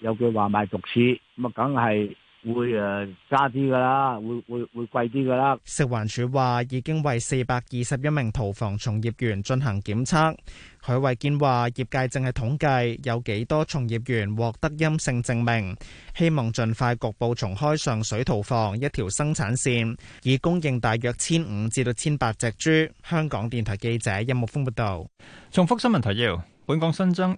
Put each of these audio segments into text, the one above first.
有句話賣獨翅，咁啊梗係會加啲噶啦，會貴啲噶啦。 食環署話已經為421名屠房從業員進行檢測。許慧堅話業界正係統計有幾多從業員獲得陰性證明，希望盡快局部重開上水屠房一條生產線，以供應大約1500至1800隻豬。香港電台記者任木峰報道。 重複新聞提要。本港新增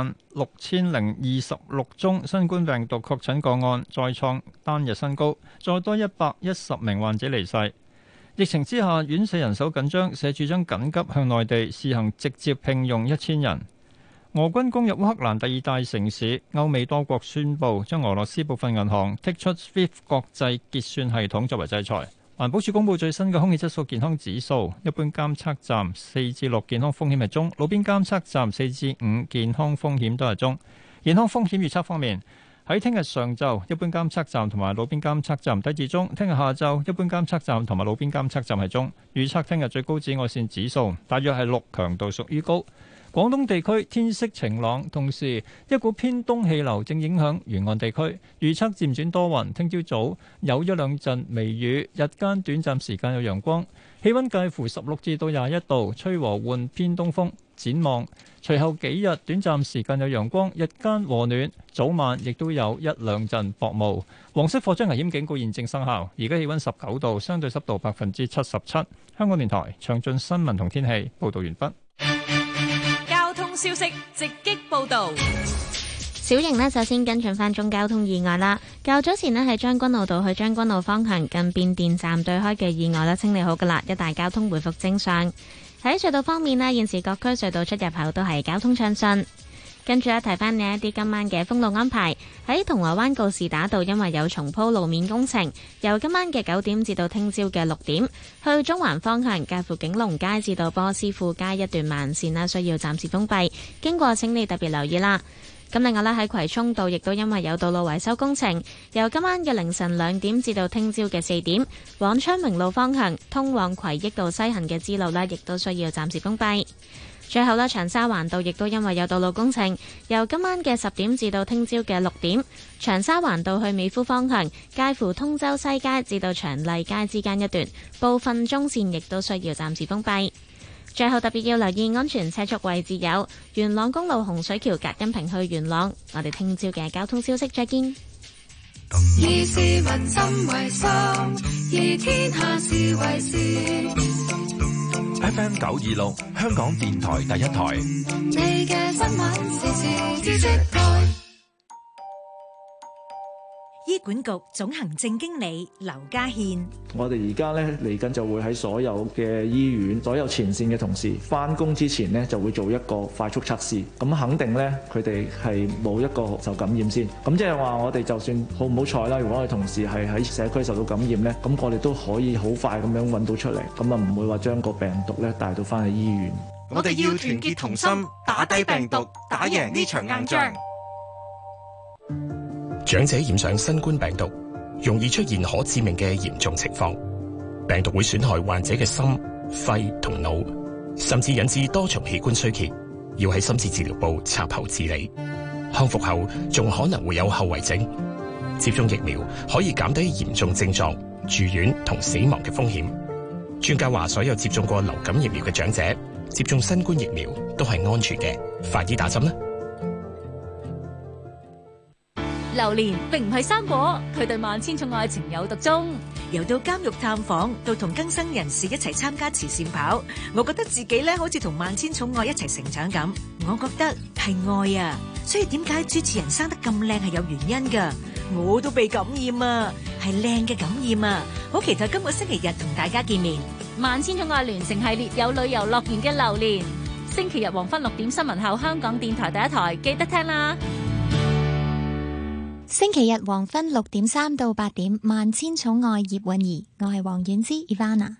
26,026宗新冠病毒確診個案，再創單日新高，再多110名患者離世。疫情之下，院舍人手緊張，社署將緊急向內地試行直接聘用1000人。俄軍攻入烏克蘭第2大城市，歐美多國宣布將俄羅斯部分銀行剔出 SWIFT 國際結算系統作為制裁。環保署公布最新嘅空氣質素健康指數，一般監測站4至6健康風險係中，路邊監測站4至5健康風險都係中。健康風險預測方面，喺聽日上晝一般監測站同埋路邊監測站低至中，聽日下晝一般監測站同埋路邊監測站係中。預測聽日最高紫外線指數大約係6，強度屬於高。廣東地區天色晴朗，同時一股偏東氣流正影響沿岸地區，預測漸轉多雲，聽朝早有1-2陣微雨，日間短暫時間有陽光，氣溫介乎16至到21度，吹和緩偏東風。展望隨後幾日短暫時間有陽光，日間和暖，早晚亦都有1-2陣薄霧。黃色火災危險警告現正生效，而家氣溫19度，相對濕度77%。香港電台詳盡新聞同天氣報道完畢。 消息直擊報道。 小型呢，就先跟進翻中交通意外啦。較早前呢，喺將軍澳道去將軍澳方向近變電站對開嘅意外呢，清理好噶啦，一帶交通回復正常。喺隧道方面呢，現時各區隧道出入口都係交通暢順。跟住提翻你一啲今晚嘅封路安排。喺銅鑼灣告士打道，因為有重鋪路面工程，由今晚嘅9點至到聽朝嘅6點，去中環方向介乎景隆街至到波斯富街一段慢線啦，需要暫時封閉，經過請你特別留意啦。咁另外咧，喺葵涌道亦都因為有道路維修工程，由今晚嘅凌晨2點至到聽朝嘅4點，往昌明路方向通往葵益道西行嘅支路呢，亦都需要暫時封閉。最後呢，長沙灣道亦都因為有道路工程，由今晚嘅10點至到聽朝嘅6點，長沙灣道去美孚方向介乎通州西街至到長麗街之間一段部分中線亦都需要暫時封閉。最後特別要留意安全車速位置有元朗公路洪水橋隔音屏去元朗。我哋聽朝嘅交通消息再見。 以市民心為心，以天下事為事。 FM 926香港電台第一台。 你嘅新聞時事知識台。 醫管局總行政經理劉家憲： 我哋而家咧嚟緊就會喺所有嘅醫院，所有前線嘅同事返工之前呢，就會做一個快速測試，咁肯定咧佢哋係冇一個受感染先。咁即係話我哋就算好唔好彩啦，如果我哋同事係喺社區受到感染咧，咁我哋都可以好快咁樣揾到出嚟，咁啊唔會話將個病毒咧帶到返去醫院。 我哋要團結同心，打低病毒，打贏呢場硬仗。 長者染上新冠病毒，容易出現可致命嘅嚴重情況。病毒會損害患者嘅心、肺同腦，甚至引致多重器官衰竭，要喺深切治療部插喉治理。康復後仲可能會有後遺症。接種疫苗可以減低嚴重症狀、住院同死亡嘅風險。專家話，所有接種過流感疫苗嘅長者接種新冠疫苗都係安全嘅。快啲打針啦！ 榴蓮並唔係生果，佢對萬千寵愛情有獨鍾。 由到監獄探訪，到同更生人士一齊參加慈善跑，我覺得自己咧好似同萬千寵愛一齊成長咁。我覺得係愛啊，所以點解主持人生得咁靚係有原因噶。我都被感染啊，係靚嘅感染啊！好期待今個星期日同大家見面。 萬千寵愛聯成系列有旅遊樂園嘅榴蓮，星期日黃昏6點新聞後，香港電台第一台記得聽啦。 星期日黃昏6點3到8點，萬千寵愛葉韻儀，我係黃婉之 Ivana。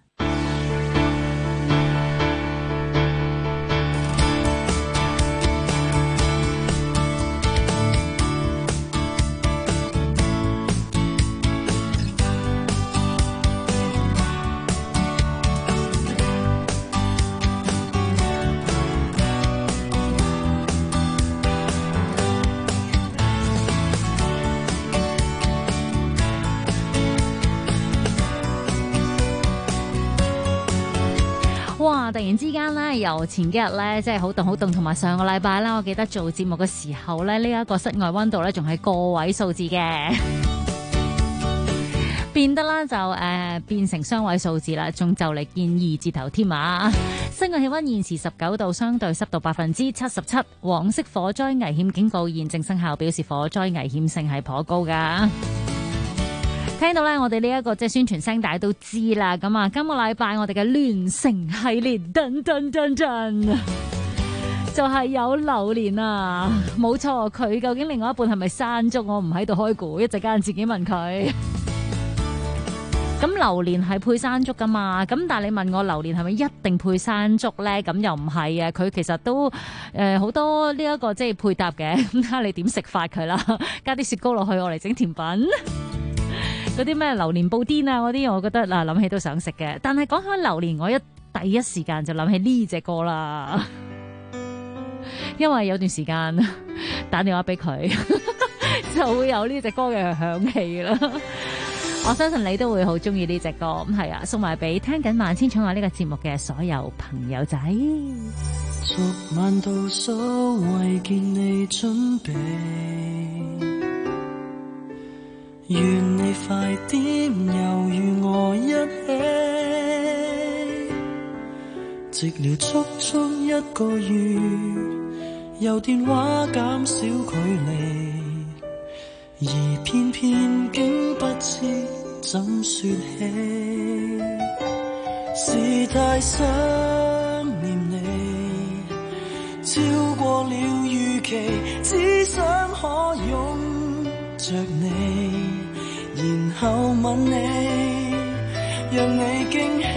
突然之間咧，由前幾日咧，即係好凍好凍，同埋上個禮拜啦，我記得做節目嘅時候咧，呢一個室外溫度咧仲係個位數字嘅，變得啦就變成雙位數字啦，仲就嚟見2字頭添啊！室外氣溫現時19度，相對濕度77%，黃色火災危險警告現正生效，表示火災危險性係頗高噶。聽到咧，我哋呢一個即係宣傳聲帶都知啦。咁啊，今個禮拜我哋嘅聯成系列，噔噔噔噔，就係有榴蓮啊！冇錯，佢究竟另外一半係咪山竹？我唔喺度開估，一陣間自己問佢。咁榴蓮係配山竹噶嘛？咁但係你問我榴蓮係咪一定配山竹咧？咁又唔係啊！佢其實都好多呢一個即係配搭嘅。咁睇下你點食法佢啦，加啲雪糕落去，我嚟整甜品。嗰啲咩榴蓮布甸啊嗰啲，我覺得嗱諗起都想食嘅。但係講開榴蓮，我第一時間就諗起呢隻歌啦，因為有段時間打電話俾佢，就會有呢隻歌嘅響起啦。我相信你都會好中意呢隻歌，咁係啊，送埋俾聽緊萬千寵愛呢個節目嘅所有朋友仔。 逐晚倒數為見你準備，願你快點又與我一起，寂寥足足1個月，由電話減少距離，而偏偏竟不知怎說起，是太想念你，超過了預期，只想可擁着你，然後吻你，讓你驚喜。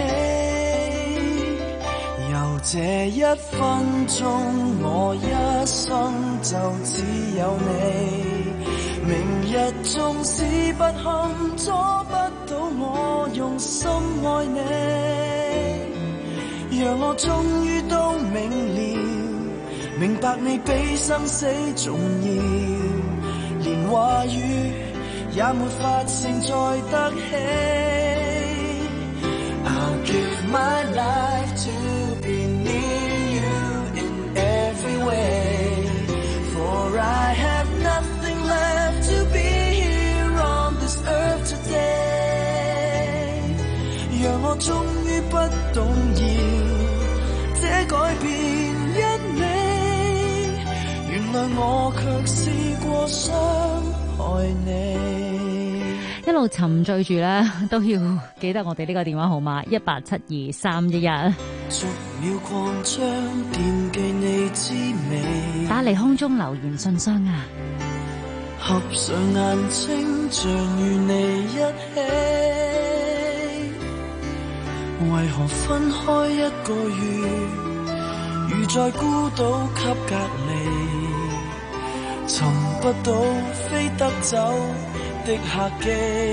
由這1分鐘，我一生就只有你。明日縱使不堪，阻不到我用心愛你，讓我終於都明了，明白你比生死重要，連話語也沒法承載得起。I'll give my life to be near you in every way, for I have nothing left to be here on this earth today. 讓我終於不動搖，這改變因你，原來我卻試過傷害你。 一路沉醉住咧，都要記得我哋呢個電話號碼18723111，打嚟空中留言信箱啊！ 合上眼睛，像與你一起，為何分開1個月，如在孤島給隔離，尋不到飛得走的客機，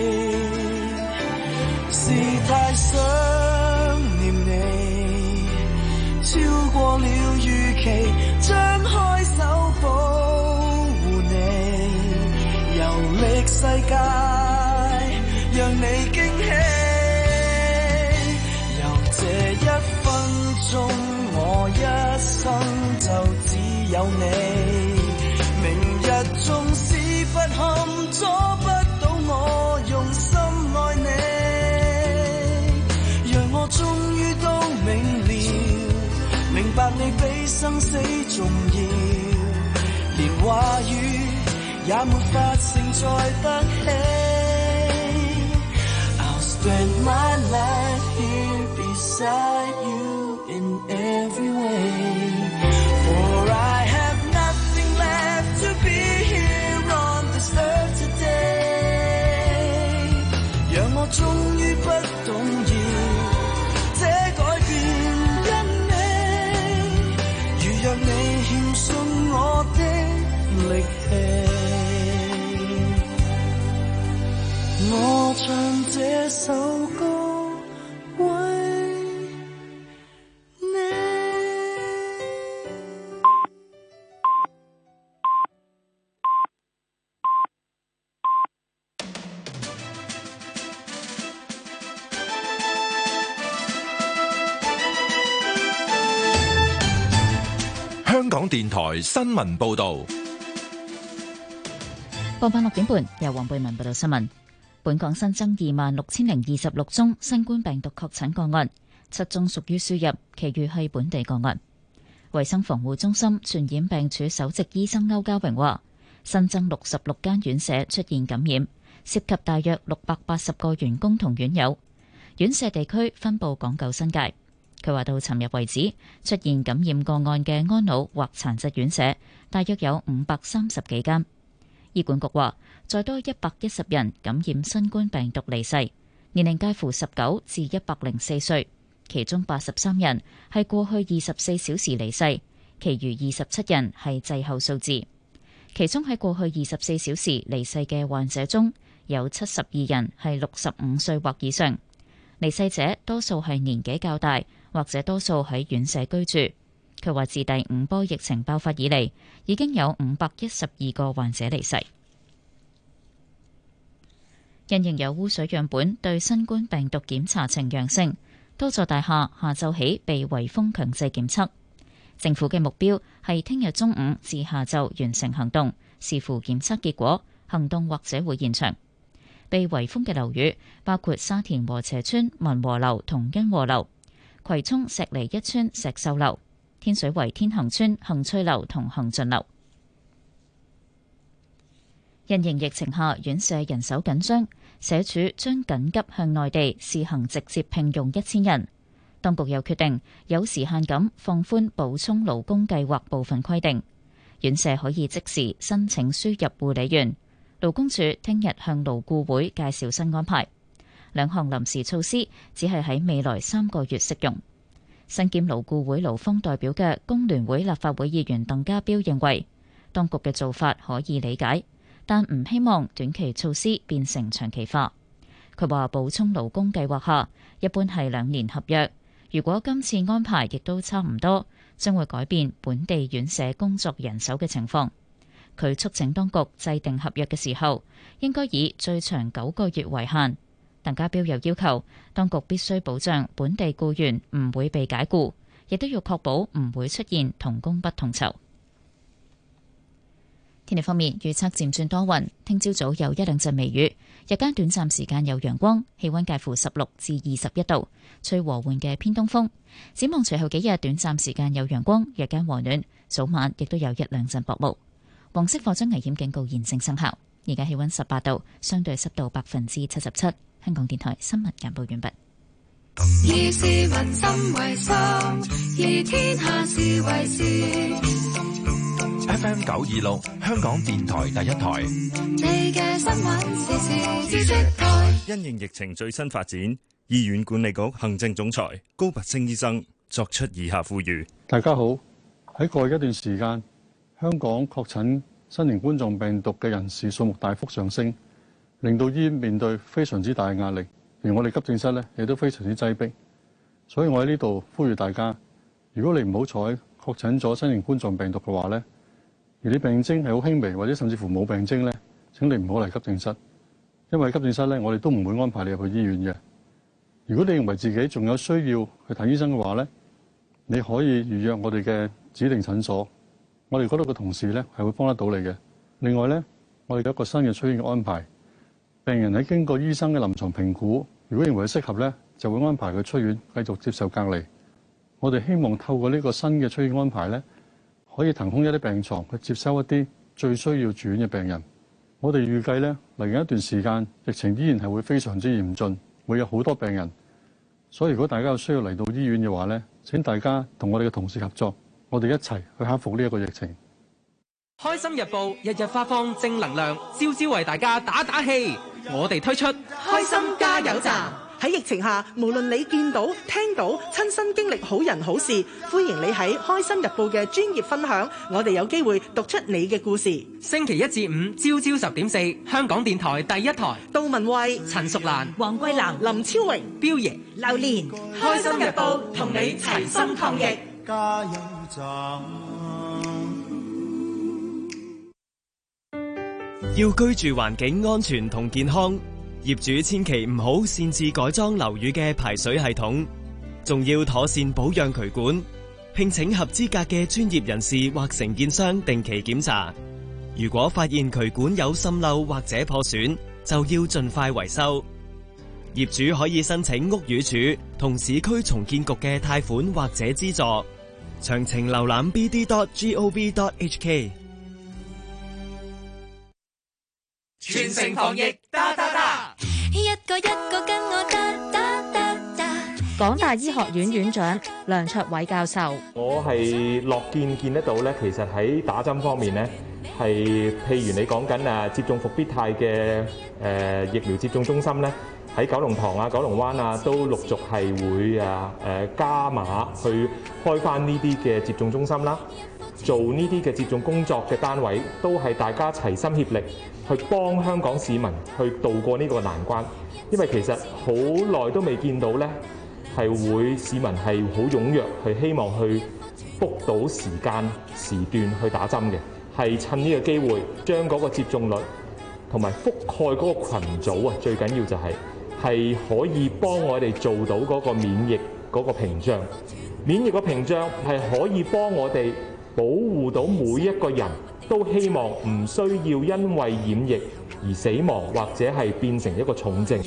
是太想念你，超過了預期，張開手保護你，遊歷世界，讓你驚喜。由這1分鐘，我一生就只有你。明日縱使不堪，阻不到我用心愛你，讓我終於都明了，明白你比生死重要，連話語也沒法承載得起。I'll spend my life here beside you in every way, for I have nothing left to be here on this earth today. 讓我終於不動搖，這改變因你，如若你欠信我的力氣，我唱這首歌為你。 電台新聞報道。 傍晚6點半，由黃貝文報道新聞。本港新增26,026宗新冠病毒確診個案，7宗屬於輸入，其餘係本地個案。衛生防護中心傳染病處首席醫生歐家榮話，新增66間院舍出現感染，涉及大約680個員工同院友。院舍地區分佈港九新界。佢話到尋日為止，出現感染個案嘅安老或殘疾院舍大約有530幾間。醫管局話，再多110人感染新冠病毒離世，年齡介乎19至104歲，其中83人係過去24小時離世，其餘27人係滯後數字。其中喺過去24小時離世嘅患者中，有72人係65歲或以上。離世者多數係年紀較大，或者多數喺院舍居住。佢話自第5波疫情爆發以嚟，已經有512個患者離世。因應有污水樣本對新冠病毒檢查呈陽性，多座大廈下晝起被圍封強制檢測。政府嘅目標係聽日中午至下晝完成行動，視乎檢測結果，行動或者會延長。被圍封嘅樓宇包括沙田禾輋邨民和樓同欣和樓、葵涌石梨一村石秀樓、天水圍天恒邨恒翠樓同恒進樓。因應疫情下院舍人手緊張，社署將緊急向內地試行直接聘用1000人。當局又決定有時限咁放寬補充勞工計劃部分規定，院舍可以即時申請輸入護理員。勞工處聽日向勞顧會介紹新安排，兩項臨時措施只係喺未來3個月適用。身兼勞顧會勞方代表嘅工聯會立法會議員鄧家彪認為，當局嘅做法可以理解，但唔希望短期措施變成長期化。佢話補充勞工計劃下一般係2年合約，如果今次安排亦都差唔多，將會改變本地院舍工作人手嘅情況。佢促請當局制定合約嘅時候，應該以最長9個月為限。鄧家彪又要求當局必須保障本地僱員唔會被解僱，亦都要確保唔會出現同工不同酬。天氣方面，預測漸轉多雲，聽朝早有1-2陣微雨，日間短暫時間有陽光，氣溫介乎16至21度，吹和緩嘅偏東風。展望隨後幾日短暫時間有陽光，日間和暖，早晚亦都有1-2陣薄霧。黃色火災危險警告現正生效。而家氣溫18度，相對濕度77%。香港電台新聞簡報完畢。 以市民心為心，以天下事為事。 FM 926，香港電台第一台。 你嘅新聞時事知識台。 因應疫情最新發展，醫院管理局行政總裁高拔陞醫生作出以下呼籲： 大家好，喺過去一段時間，香港確診新型冠狀病毒嘅人士數目大幅上升，令到醫院面對非常之大嘅壓力，而我哋急症室咧亦都非常之擠迫。所以我喺呢度呼籲大家，如果你唔好彩確診咗新型冠狀病毒嘅話咧，而你病徵係好輕微或者甚至乎冇病徵咧，請你唔好嚟急症室，因為急症室咧我哋都唔會安排你入去醫院嘅。如果你認為自己仲有需要去睇醫生嘅話咧，你可以預約我哋嘅指定診所，我哋嗰度嘅同事咧係會幫得到你嘅。另外咧，我哋有一個新嘅出院嘅安排，病人喺經過醫生嘅臨床評估，如果認為適合咧，就會安排佢出院繼續接受隔離。我哋希望透過呢個新嘅出院安排咧，可以騰空一啲病床去接收一啲最需要住院嘅病人。我哋預計咧嚟緊一段時間，疫情依然係會非常之嚴峻，會有好多病人。所以如果大家有需要嚟到醫院嘅話咧，請大家同我哋嘅同事合作，我哋一齊去克服呢一個疫情。 開心日報日日發放正能量，朝朝為大家打打氣。我哋推出開心加油站。 喺疫情下，無論你見到、聽到、親身經歷好人好事，歡迎你喺開心日報嘅專頁分享，我哋有機會讀出你嘅故事。 星期1至5朝朝10點4，香港電台第一台。 杜文慧、 陳淑蘭、 黃桂蘭、林超榮、 彪爺、 榴蓮。開心日報同你齊心抗疫。 加油站。 要居住環境安全同健康，業主千祈唔好擅自改裝樓宇嘅排水系統，仲要妥善保養渠管， 聘請合資格嘅專業人士或承建商定期檢查。如果發現渠管有滲漏或者破損，就要盡快維修。業主可以申請屋宇署同市區重建局嘅貸款或者資助。詳情瀏覽 bd.gov.hk。 全城防疫，噠噠噠！ 一個跟我噠噠噠噠。港大醫學院院長梁卓偉教授， 我係樂見得到咧，其實喺打針方面咧，係譬如你講緊接種復必泰嘅疫苗接種中心咧，喺九龍塘啊、九龍灣啊，都陸續係會加碼去開返呢啲嘅接種中心啦。做呢啲嘅接種工作嘅單位，都係大家齊心協力去幫香港市民去渡過呢個難關。因為其實好耐都未見到呢，係會市民係好踴躍去希望去 book 到時間時段去打針嘅，係趁呢個機會將嗰個接種率同埋覆蓋嗰個群組啊，最緊要就係可以幫我哋做到嗰個免疫嗰個屏障。免疫個屏障係可以幫我哋保護到每一個人，都希望唔需要因為染疫而死亡，或者係變成一個重症。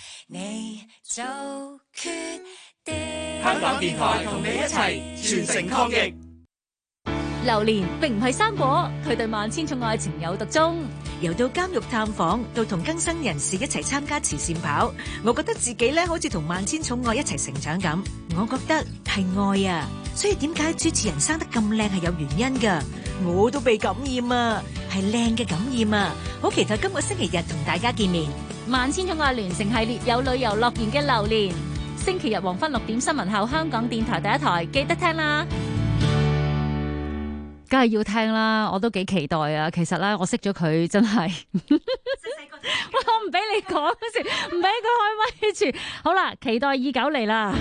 香港電台同你一齊全城抗疫。 榴蓮並唔係生果，佢對萬千寵愛情有獨鍾。 由到監獄探訪，到同更生人士一齊參加慈善跑，我覺得自己咧好似同萬千寵愛一齊成長咁。我覺得係愛啊，所以點解主持人生得咁靚係有原因㗎。我都被感染啊，係靚嘅感染啊！好期待今個星期日同大家見面。 萬千寵愛聯成系列有旅遊樂園嘅榴蓮，星期日黃昏6點新聞後，香港電台第一台記得聽啦。梗係要聽啦，我都幾期待啊！其實咧，我識咗佢真係，我唔俾你講先，唔俾佢開咪住。好啦，期待已久嚟啦。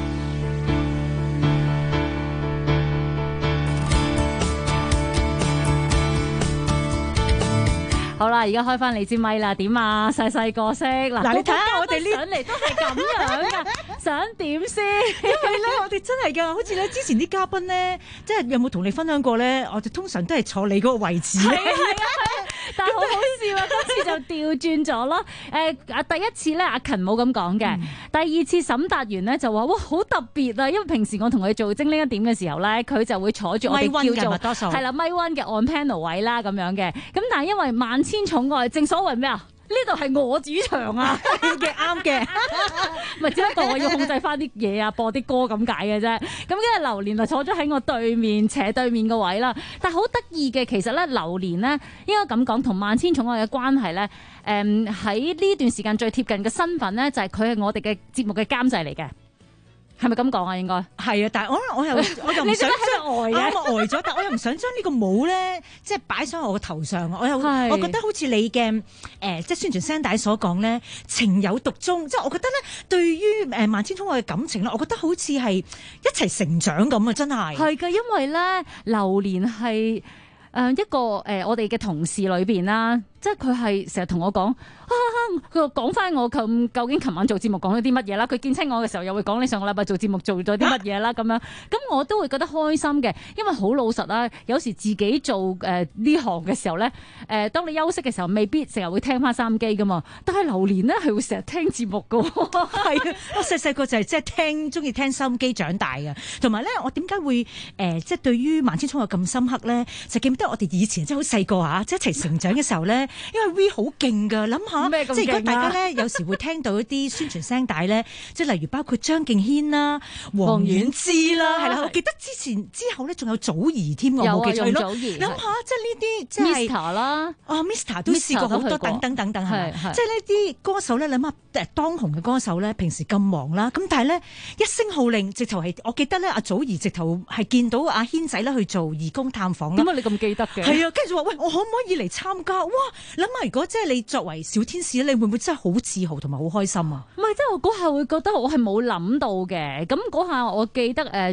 好啦，而家開翻你支咪啦，點啊？細細個識嗱， 你睇下我哋呢上嚟都係咁樣噶，想點先？ 因為咧，我哋真係噶，好似咧之前啲嘉賓咧，即係有冇同你分享過咧？我哋通常都係坐你嗰個位置。係啊， 但係好好笑啊！今次就調轉咗咯。第一次咧，阿勤冇咁講嘅。第二次沈達元咧就話：哇，好特別啊！因為平時我同佢做精靈一點嘅時候咧，佢就會坐住我哋叫做係啦，咪 one 嘅 on panel 位啦咁樣嘅。咁但係因為萬千寵愛，正所謂咩啊？呢度係我主場啊！ 嘅啱嘅， 咪只不過我要控制翻啲嘢啊，播啲歌咁解嘅啫。咁跟住榴蓮就坐咗喺我對面斜對面個位啦。但係好得意嘅，其實咧榴蓮咧應該咁講，同萬千寵愛嘅關係咧，喺呢段時間最貼近嘅身份咧，就係佢係我哋嘅節目嘅監製嚟嘅。係咪咁講啊？應該係啊，但係我又唔想將我呆咗，但我又唔想將呢個帽咧，即係擺上我個頭上。我覺得好似你嘅即係宣傳聲帶所講咧，情有獨鍾。即係我覺得咧，對於萬千寵愛嘅感情咧，我覺得好似係一齊成長咁啊！真係係㗎，因為咧榴蓮係一個我哋嘅同事裏邊啦。即係佢係成日同我講，佢講翻我究竟琴晚做節目講咗啲乜嘢啦？佢見親我嘅時候又會講你上個禮拜做節目做咗啲乜嘢啦咁樣。咁我都會覺得開心嘅，因為好老實啦。有時自己做呢行嘅時候咧，當你休息嘅時候未必成日會聽翻收音機噶嘛。但係榴蓮咧係會成日聽節目噶。 係啊，我細個就係即係中意聽收音機長大嘅。同埋咧，我點解會即係對於萬千寵愛咁深刻咧？就記得我哋以前即係好細個嚇，即係一齊成長嘅時候咧。因為 V 好勁㗎，諗下即係如果大家咧有時會聽到一啲宣傳聲帶咧，即係例如包括張敬軒啦、黃婉芝啦，係啦，我記得之後咧仲有祖兒添，我冇記錯咯。諗下即係呢啲即係 Mr. 啦 ，Mr. 都試過好多等等係咪？即係呢啲歌手咧，諗下當紅嘅歌手咧，平時咁忙啦，咁但係咧一聲號令，直頭係我記得咧，阿祖兒直頭係見到阿軒仔咧去做義工探訪啦。 點解你咁記得嘅？ 係啊，跟住話喂，我可唔可以嚟參加？哇！諗下如果即係你作為小天使咧，你會唔會真係好自豪同埋好開心啊？ 唔係，即係我嗰下會覺得我係冇諗到嘅。咁嗰下我記得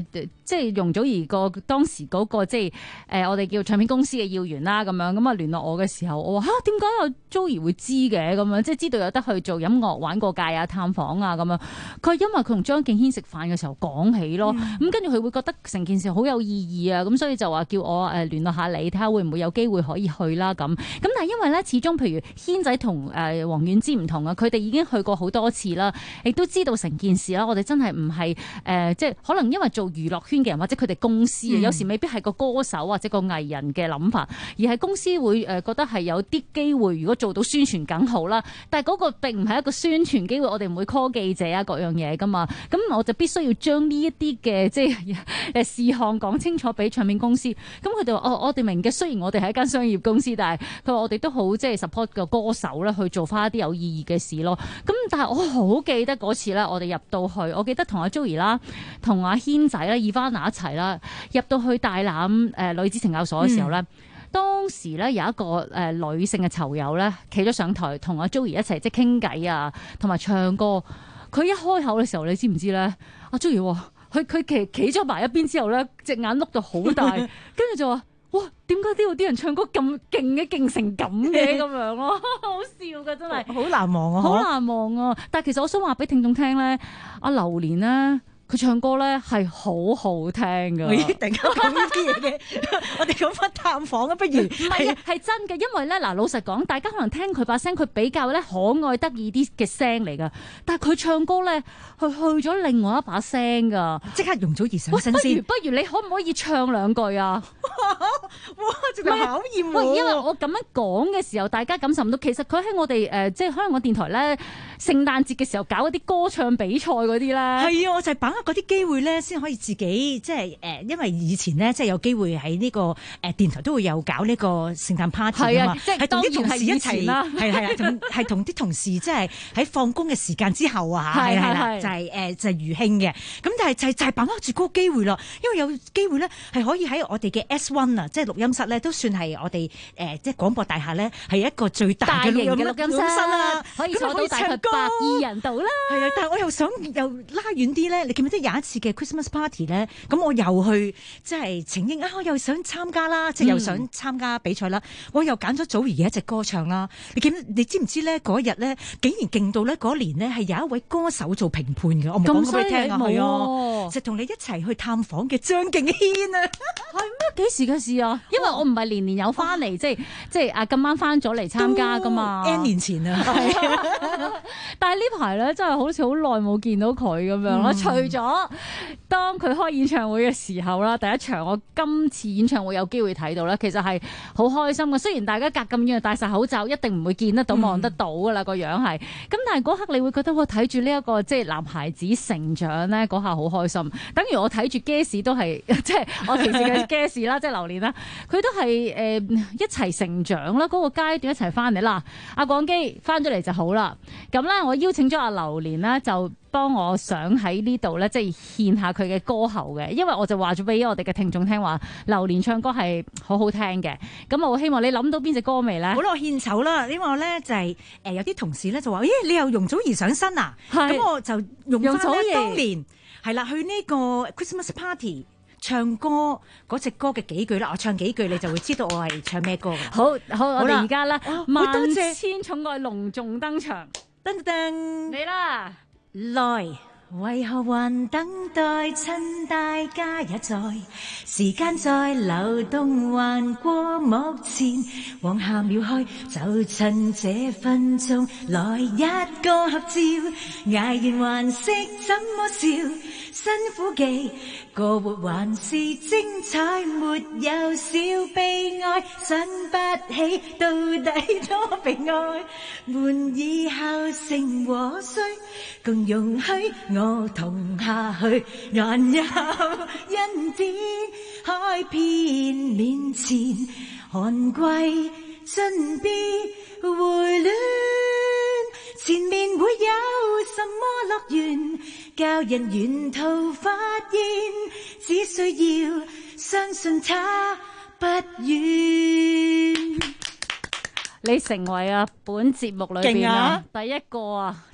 即係容祖兒當時嗰個即係我哋叫唱片公司嘅要員啦咁樣，咁啊聯絡我嘅時候，我話點解阿 Joey 會知嘅咁樣，即係知道有得去做音樂玩過界啊、探訪啊咁樣。佢因為佢同張敬軒食飯嘅時候講起咯，咁跟住佢會覺得成件事好有意義啊，咁所以就話叫我聯絡下你，睇下會唔會有機會可以去啦咁。咁但係因為咧，始終譬如軒仔同黃遠之唔同啊，佢哋已經去過好多次啦，亦都知道成件事啦。我哋真係唔係即係可能因為做娛樂圈嘅人或者佢哋公司有時未必係個歌手或者個藝人嘅諗法，而係公司會覺得係有啲機會，如果做到宣傳梗好啦。但係嗰個並唔係一個宣傳機會，我哋唔會 call 記者啊各樣嘢噶嘛。咁我就必須要將呢一啲嘅即係事項講清楚俾唱片公司。咁佢哋話我哋明嘅，雖然我哋係一間商業公司，但係佢話我哋都好即係 support 個歌手咧去做翻一啲有意義嘅事咯。咁但係我好記得嗰次咧，我哋入到去，我記得同阿 Joey 啦，同阿軒仔啦、Ivana 一齊啦，入到去大欖女子懲教所嘅時候咧，當時咧有一個女性嘅囚友咧，企咗上台同阿 Joey 一齊即係傾偈啊，同埋唱歌。佢一開口嘅時候，你知唔知咧？阿 Joey 佢企咗埋一邊之後咧，隻眼碌到好大，跟住就話：哇！點解呢度啲人唱歌咁勁嘅，勁成咁嘅咁樣咯？好笑㗎，真係好難忘啊！ 好難忘啊！但係其實我想話俾聽眾聽咧，阿榴蓮咧。佢唱歌咧係好好聽噶， 突然間講呢啲嘢嘅，我哋講翻探訪啊，不如唔係啊，係真嘅，因為咧嗱，老實講，大家可能聽佢把聲，佢比較咧可愛得意啲嘅聲嚟噶，但係佢唱歌咧，佢去咗另外一把聲噶， 即刻容祖兒上身先。 不如你可唔可以唱兩句啊？ 哇！真係考驗喎。 因為我咁樣講嘅時候，大家感受唔到，其實佢喺我哋即係香港電台咧，聖誕節嘅時候搞一啲歌唱比賽嗰啲咧， 係啊，我就係把握嗰啲機會咧，先可以自己即係因為以前咧，即係有機會喺呢個電台都會有搞呢個聖誕 party 啊嘛，係同啲同事一齊啦，係同啲同事即係喺放工嘅時間之後啊嚇，係啦，就係餘興嘅。咁但係就係把握住嗰個機會咯，因為有機會咧係可以喺我哋嘅 S1 啊，即係錄音室咧，都算係我哋即係廣播大廈咧係一個最大嘅錄音室啦， 可以坐到大概120人度啦。 係啊，但係我又想又拉遠啲咧，你記唔記得有一次嘅 Christmas party 咧？咁我又去即係請纓啊，我又想參加啦，即係又想參加比賽啦。我又揀咗祖兒嘅一隻歌唱啦。你知唔知咧？嗰日咧竟然勁到咧嗰年咧係有一位歌手做評判嘅，我唔講俾你聽啊，係啊，就同你一齊去探訪嘅張敬軒啊， 係咩？幾時嘅事啊？因為我唔係年年有翻嚟，即係啊咁啱翻咗嚟參加噶嘛 ，N 年前啊， 但係呢排咧真係好似好耐冇見到佢咁樣啦。除咗當佢開演唱會嘅時候啦，第一場我今次演唱會有機會睇到啦，其實係好開心嘅。雖然大家隔咁遠戴晒口罩，一定唔會見得到、望得到噶啦個樣係。咁但係嗰刻你會覺得我睇住呢一個即係男孩子成長咧，嗰下好開心。等於我睇住 Gas 都係即係我平時嘅 Gas 啦，即係榴蓮啦，佢都係一齊成長啦，嗰個階段一齊翻嚟啦。阿廣基翻咗嚟就好啦。咁咧，我邀請咗阿榴蓮咧就幫我想喺呢度咧，即係獻下佢嘅歌喉嘅，因為我就話咗俾我哋嘅聽眾聽話，榴蓮唱歌係好好聽嘅。咁我希望你諗到邊隻歌未咧？ 好啦，我獻醜啦，因為我咧就係有啲同事咧就話，咦，你又容祖兒上身啊？咁我就用翻咧當年係啦，去呢個 Christmas party 唱歌嗰隻歌嘅幾句啦，我唱幾句你就會知道我係唱咩歌㗎。 好，我哋而家啦，萬千寵愛隆重登場， 噔噔， 嚟啦！ 來，為何還等待？趁大家也在，時間在流動，還過目前，往下秒開，就趁這分鐘來一個合照，捱完還識怎麼笑？辛苦記，過活還是精彩，沒有小悲哀，想不起到底多悲哀，滿以孝成和衰，共容許我同下去，還有恩典開遍面前，寒季盡必回暖，前面會有什麼樂園？教人沿途發現，只需要相信它不遠。 你成為本節目裏邊第一個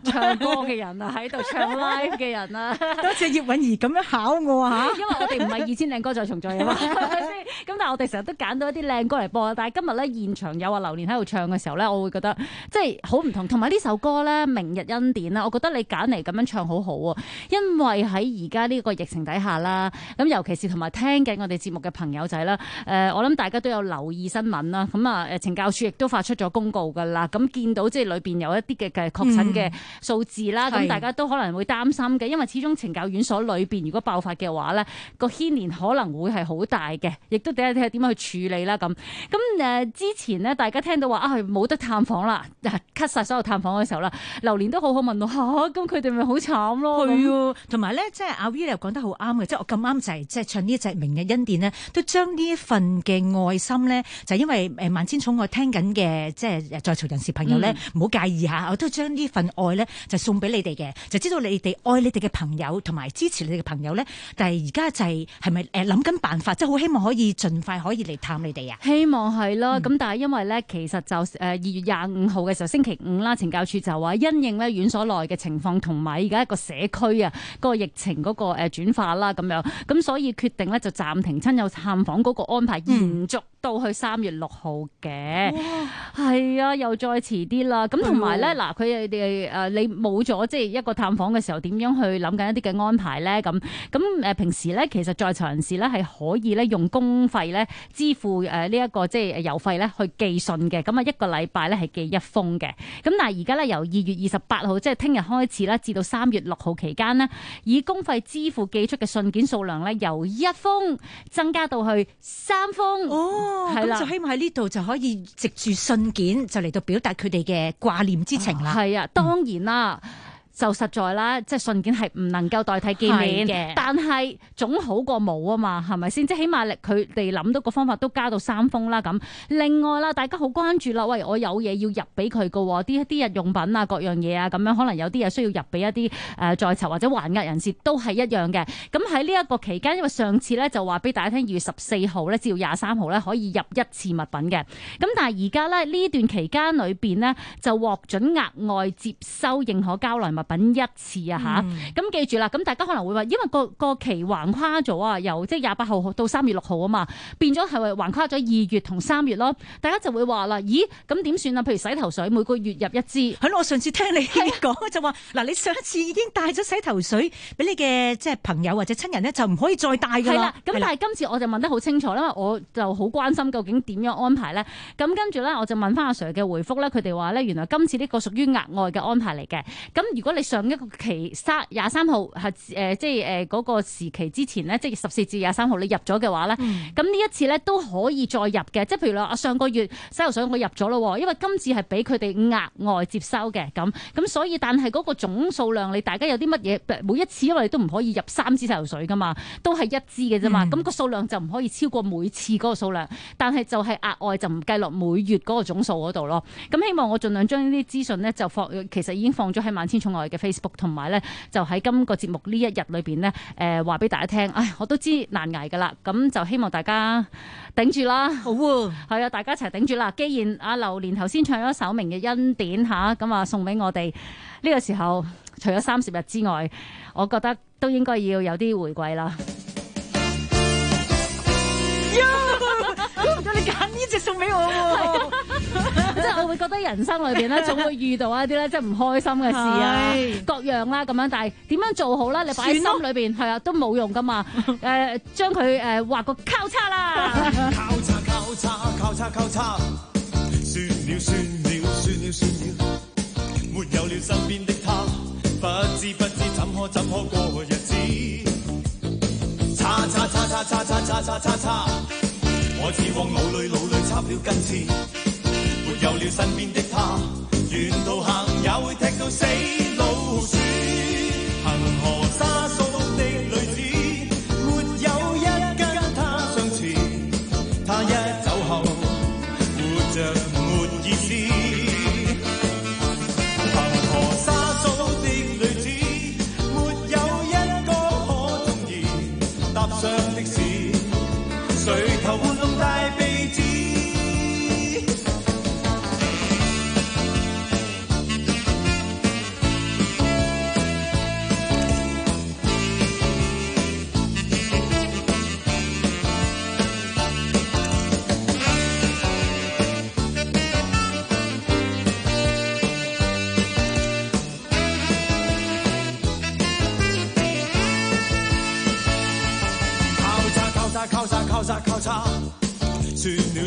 唱歌嘅人啊，喺度唱 live 嘅人啊， 多謝葉韻儀咁樣考我嚇， 因為我哋唔係2000靚歌再重聚啊嘛，係咪先？咁但係我哋成日都揀到一啲靚歌嚟播，但係今日咧現場有阿榴蓮喺度唱嘅時候咧，我會覺得即係好唔同。同埋呢首歌咧《明日恩典》啦，我覺得你揀嚟咁樣唱好好啊，因為喺而家呢個疫情底下啦，咁尤其是同埋聽緊我哋節目嘅朋友仔啦，我諗大家都有留意新聞啦，咁啊懲教署亦都發出咗公告㗎啦，咁見到即係裏邊有一啲嘅確診嘅數字啦，咁大家都可能會擔心嘅，因為始終懲教院所裏邊如果爆發嘅話咧，個牽連可能會係好大嘅，亦都睇下點樣去處理啦咁。之前呢，大家聽到話啊冇得探訪啦，cut 晒所有探訪嘅時候啦，榴蓮都好好問到咁佢哋咪好慘咯。 係啊，同埋咧，即係阿 V 又講得好啱嘅，即係我咁啱就係即係唱呢一隻《明日恩典》呢，都將呢一份嘅愛心咧，就因為萬千寵愛聽緊嘅即係在囚人士朋友咧，唔好介意下，我都將呢份愛咧就送俾你哋嘅，就知道你哋愛你哋嘅朋友同埋支持你哋嘅朋友咧，但係而家就係咪諗緊辦法，即係好希望可以盡快可以嚟探你哋啊？希望係啦，咁但係因為咧，其實就2月25號嘅時候星期五啦，懲教署就話因應咧院所內嘅情況同埋而家一個社區啊嗰個疫情嗰個轉化啦咁樣，咁所以決定咧就暫停親友探訪嗰個安排，延續到去3月6號嘅。係啊，又再遲啲啦。咁同埋咧，嗱佢哋你冇咗即係一個探訪嘅時候，點樣去諗緊一啲嘅安排咧？咁平時咧，其實在囚人士咧係可以咧用公費咧支付呢一個即係郵費咧去寄信嘅。咁啊一個禮拜咧係寄1封嘅。咁但係而家咧由2月28號即係聽日開始啦，至到3月6號期間呢，以公費支付寄出嘅信件數量咧由1封增加到去3封。係啦，咁就希望喺呢度就可以藉住信件就嚟到表達佢哋嘅掛念之情啦。係啊，當然啦。就實在啦，即係信件係唔能夠代替見面嘅，但係總好過冇啊嘛，係咪先？即係起碼佢哋諗到個方法都加到3封啦咁。另外啦，大家好關注啦，喂，我有嘢要入俾佢㗎喎，啲日用品啊，各樣嘢啊，咁樣可能有啲嘢需要入俾一啲在囚或者還押人士都係一樣嘅。咁喺呢一個期間，因為上次咧就話俾大家聽，2月14號咧至到23號咧可以入1次物品嘅。咁但係而家咧呢段期間裏邊呢，就獲准額外接收認可膠囊物品1次啊吓，咁記住啦，咁大家可能會話，因為個期橫跨咗啊，由即係28號到3月6號啊嘛，變咗係橫跨咗2月同3月咯，大家就會話啦，咦，咁點算啊？譬如洗頭水每個月入1支，係咯，我上次聽你講就話，嗱，你上一次已經帶咗洗頭水俾你嘅即係朋友或者親人咧，就唔可以再帶㗎啦。咁但係今次我就問得好清楚，因為我就好關心究竟點樣安排咧。咁跟住咧，我就問翻阿 Sir 嘅回覆咧，佢哋話咧，原來今次呢個屬於額外嘅安排嚟嘅。咁如果你上一個期23號係即係嗰個時期之前咧，即係14至23號你入咗嘅話咧，咁呢一次咧都可以再入嘅。即係譬如話，上個月洗頭水我入咗咯，因為今次係俾佢哋額外接收嘅。咁所以但係嗰個總數量，你大家有啲乜嘢？每一次因為你都唔可以入3支洗頭水噶嘛，都係1支嘅啫嘛。咁個數量就唔可以超過每次嗰個數量，但係就係額外就唔計落每月嗰個總數嗰度咯。咁希望我盡量將呢啲資訊咧就其實已經放咗喺萬千寵愛嘅 Facebook， 同埋咧就喺今個節目呢一日裏邊咧話俾大家聽。唉，我都知難捱噶啦，咁就希望大家頂住啦。好喎，係啊，大家一齊頂住啦。既然阿榴蓮頭先唱咗首《明日恩典》吓，咁啊送俾我哋呢個時候，除咗30日之外，我覺得都應該要有啲回饋啦。估唔到你揀呢隻送俾我喎，即係我會覺得人生裏邊咧，總會遇到一啲咧，即係唔開心嘅事啊，各樣啦咁樣。但係點樣做好啦？你擺喺心裏邊係啊，都冇用噶嘛。將佢畫個交叉啦。交叉交叉交叉交叉，算了算了算了算了，沒有了身邊的他，不知不知怎可過日子。叉叉叉叉叉叉叉叉叉叉，我只往腦裏插了根刺，沒有了身邊的他，沿途行也會踢到死老鼠。恒河沙數的女子，沒有一跟他相似，他一走後，活着沒意思。恒河沙數的女子，沒有一個可中意，搭上的士，誰頭玩弄大鼻子。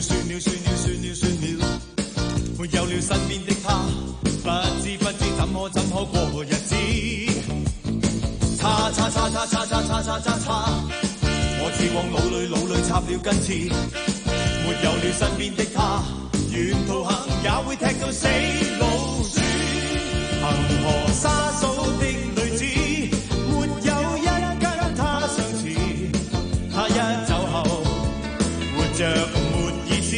沒有了身邊的他，不知怎可過日子。叉，我似往腦裏插了根刺。沒有了身邊的他，沿途行也會踢到死老鼠。恒河沙數的女子，沒有一跟他相似。他一走後，活着沒意思。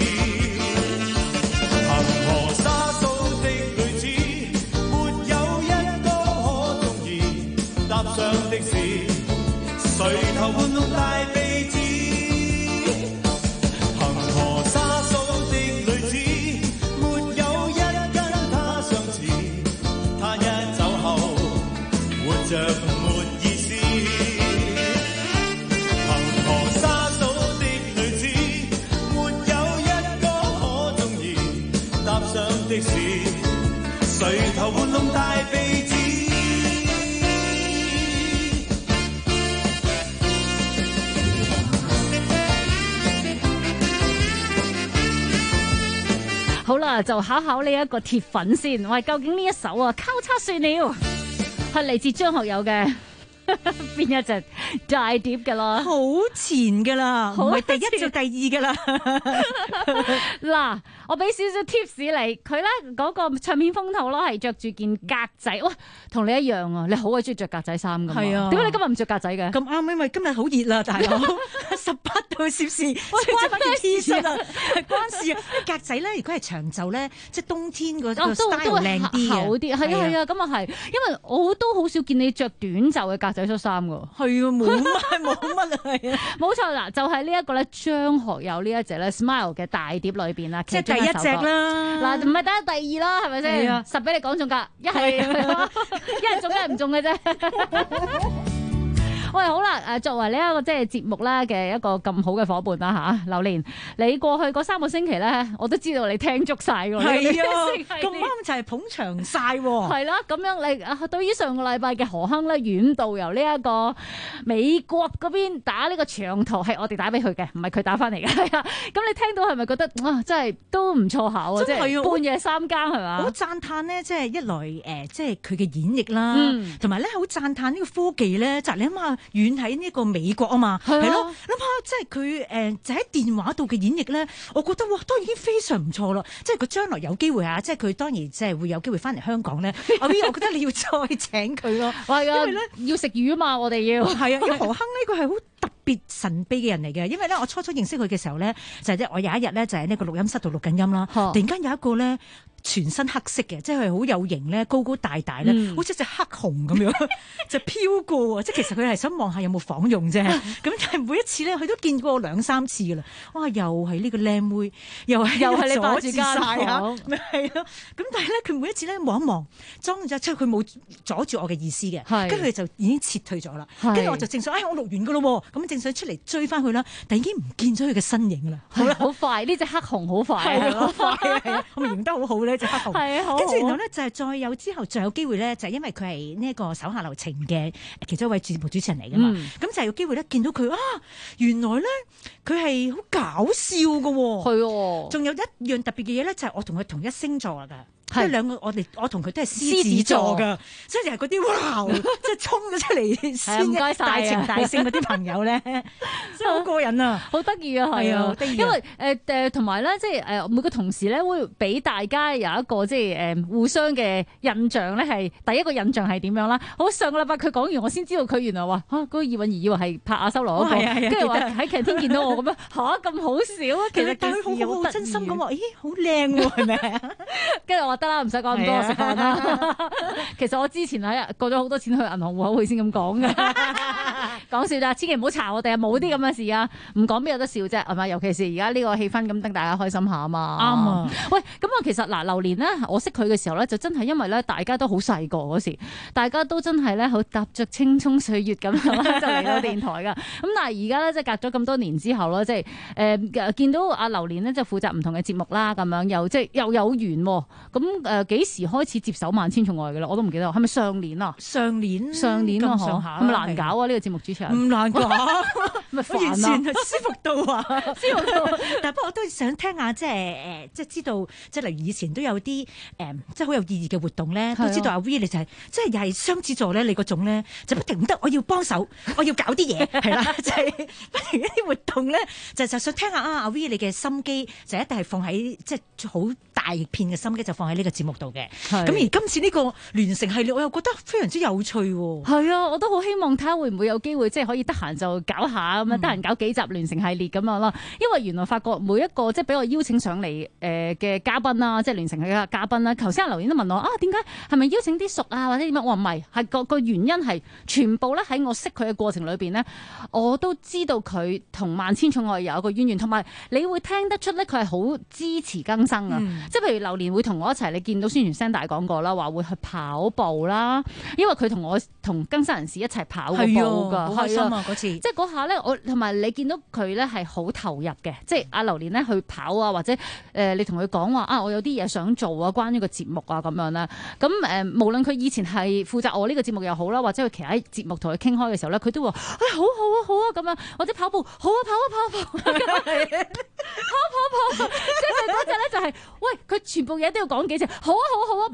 恒河沙數的女子，沒有一個可中意。搭上的士，垂頭玩弄大鼻子。恒河沙數的女子，沒有一跟他相似。他一走後，活着沒意思。恒河沙數的女子，沒有一個可中意。搭上的士，垂頭玩弄大鼻子。 好啦，就考呢一個鐵粉先。喂，究竟呢一首啊，交叉算了，係嚟自張學友嘅邊一隻大碟噶啦？ 好前噶啦，唔係第一就第二噶啦。 嗱，我俾少少 tips 你，佢咧嗰個唱片封套咯，係着住件格仔，哇，同你一樣啊！你好鬼中意着格仔衫噶嘛？係啊，點解你今日唔着格仔嘅？ 咁啱，因為今日好熱啦，大佬18度攝氏，着翻件 T 恤啊，關事啊！格仔咧，如果係長袖咧，即係冬天嗰個 style 靚啲好啲，係啊，咁啊係，因為我都好少見你着短袖嘅格仔恤衫噶， 係啊，冇乜啊，係啊， 冇錯啦，就係呢一個咧，張學友呢一隻咧 Smile 嘅大碟裏邊啦， 即係第一隻啦， 嗱，唔係第二啦，係咪先？實俾你講中噶，一係中一係唔中嘅啫。喂，好啦，作為呢一個即係節目咧嘅一個咁好嘅伙伴啦吓，榴蓮，你過去嗰3個星期咧，我都知道你聽足晒㗎。 係啊，咁啱就係捧場晒。 係啦，咁樣你對於上個禮拜嘅何鏗咧遠道由呢一個美國嗰邊打呢個長途，係我哋打俾佢嘅，唔係佢打翻嚟嘅。係啊，咁你聽到係咪覺得哇，真係都唔錯考啊？即係半夜3更係嘛？ 好讚歎呢，即係一來即係佢嘅演繹啦，同埋咧好讚歎呢個科技咧，就你諗下。遠喺呢個美國啊嘛，係咯，諗下即係佢就喺電話度嘅演繹咧，我覺得哇都已經非常唔錯咯。即係佢將來有機會啊，即係佢當然即係會有機會翻嚟香港咧。阿 V， 我覺得你要再請佢咯，因為咧要食魚啊嘛，我哋要係啊。何鏗呢個係好特別神秘嘅人嚟嘅，因為咧我初初認識佢嘅時候咧，就係我有一日咧就喺呢個錄音室度錄緊音啦，突然間有一個咧。全身黑色嘅，即係好有型咧，高高大大咧，好似隻黑熊咁樣，就飄過。即係其實佢係想望下有冇仿用啫。咁但係每一次咧，佢都見過我2、3次噶啦。哇，又係呢個靚妹，又係你霸住間房，咪係咯。咁但係咧，佢每一次咧望一望，裝咗出，佢冇阻住我嘅意思嘅。跟住佢就已經撤退咗啦。跟住我就正想，我錄完噶咯。咁正想出嚟追翻佢啦，但已經唔見咗佢嘅身影啦。 好快，呢隻黑熊好快， 好快係啊！我咪形容得好好咧。係啊，跟住然後咧就係再有之後，再有機會咧，就係因為佢係呢一個手下留情嘅其中一位節目主持人嚟噶嘛，咁就係有機會咧見到佢啊，原來咧佢係好搞笑噶，係，仲有一樣特別嘅嘢咧，就係我同佢同一星座噶。即係兩個我同佢都係獅子座噶，所以就係嗰啲哇，即係衝咗出嚟先大情大性嗰啲朋友咧，真係好過癮啊， 好得意啊，係啊，因為同埋咧，即係每個同事咧會俾大家有一個即係互相嘅印象咧，係第一個印象係點樣啦？好，上個禮拜佢講完，我先知道佢原來話嗰個葉韻儀以為係拍阿修羅嗰個，跟住話喺劇天見到我咁樣咁好笑啊！其實但佢好真心咁話，咦，好靚喎，係咪啊？ 跟住我話得啦，唔使講咁多，食飯啦。其實我之前過咗好多錢去銀行戶口會先咁講嘅，講笑咋，千祈唔好查我哋啊，冇啲咁嘅事啊，唔講邊有得笑啫，係咪？尤其是而家呢個氣氛咁，等大家開心下啊嘛。啱啊！喂，咁啊，其實嗱，榴蓮咧，我識佢嘅時候咧，就真係因為咧，大家都好細個嗰時，大家都真係咧好踏着青葱歲月咁就嚟到電台噶。咁但係而家咧，即係隔咗咁多年之後咧，即係見到阿榴蓮咧，就負責唔同嘅節目啦，咁樣又即係又有緣喎。咁幾時開始接手萬千寵愛嘅啦？我都唔記得，係咪上年啊？ 上年咁上下，係咪難搞啊？呢個節目主持場？ 唔難㗎， 咪我完全係舒服到啊！ 舒服到。 但不過我都想聽下，即係即係知道，即係例如以前都有啲即係好有意義嘅活動咧，都知道阿 V 你就係即係又係雙子座咧，你嗰種咧就不停唔得，我要幫手，我要搞啲嘢，係啦，就係不停一啲活動咧，就想聽下阿 V 你嘅心機就一定係放喺即係好大片嘅心機就放喺呢個節目度嘅。咁而今次呢個聯乘系列，我又覺得非常之有趣喎。 係啊，我都好希望睇下會唔會有機會，即係可以得閒就搞下咁樣，得閒搞幾集聯乘系列咁樣啦。因為原來發覺每一個即係俾我邀請上嚟嘅嘉賓啦，即係聯乘嘅嘉賓啦。頭先阿劉燕都問我點解係咪邀請啲熟啊或者點樣？我話唔係，係個原因係全部咧喺我識佢嘅過程裏邊呢，我都知道佢同萬千寵愛有一個淵源，同埋你會聽得出咧佢係好支持更生啊。即係譬如榴蓮會同我一齊，你見到宣傳聲帶講過啦，話會去跑步啦，因為佢同我同更生人士一齊跑過步㗎， 好開心啊嗰次。 即係嗰下咧，我同埋你見到佢咧係好投入嘅，即係阿榴蓮咧去跑啊，或者你同佢講話我有啲嘢想做啊，關於個節目啊咁樣咧。咁無論佢以前係負責我呢個節目又好啦，或者佢其他節目同佢傾開嘅時候咧，佢都話好啊咁樣，或者跑步好啊跑，跑，跟住嗰陣咧就係喂佢全部嘢都要講幾次，好啊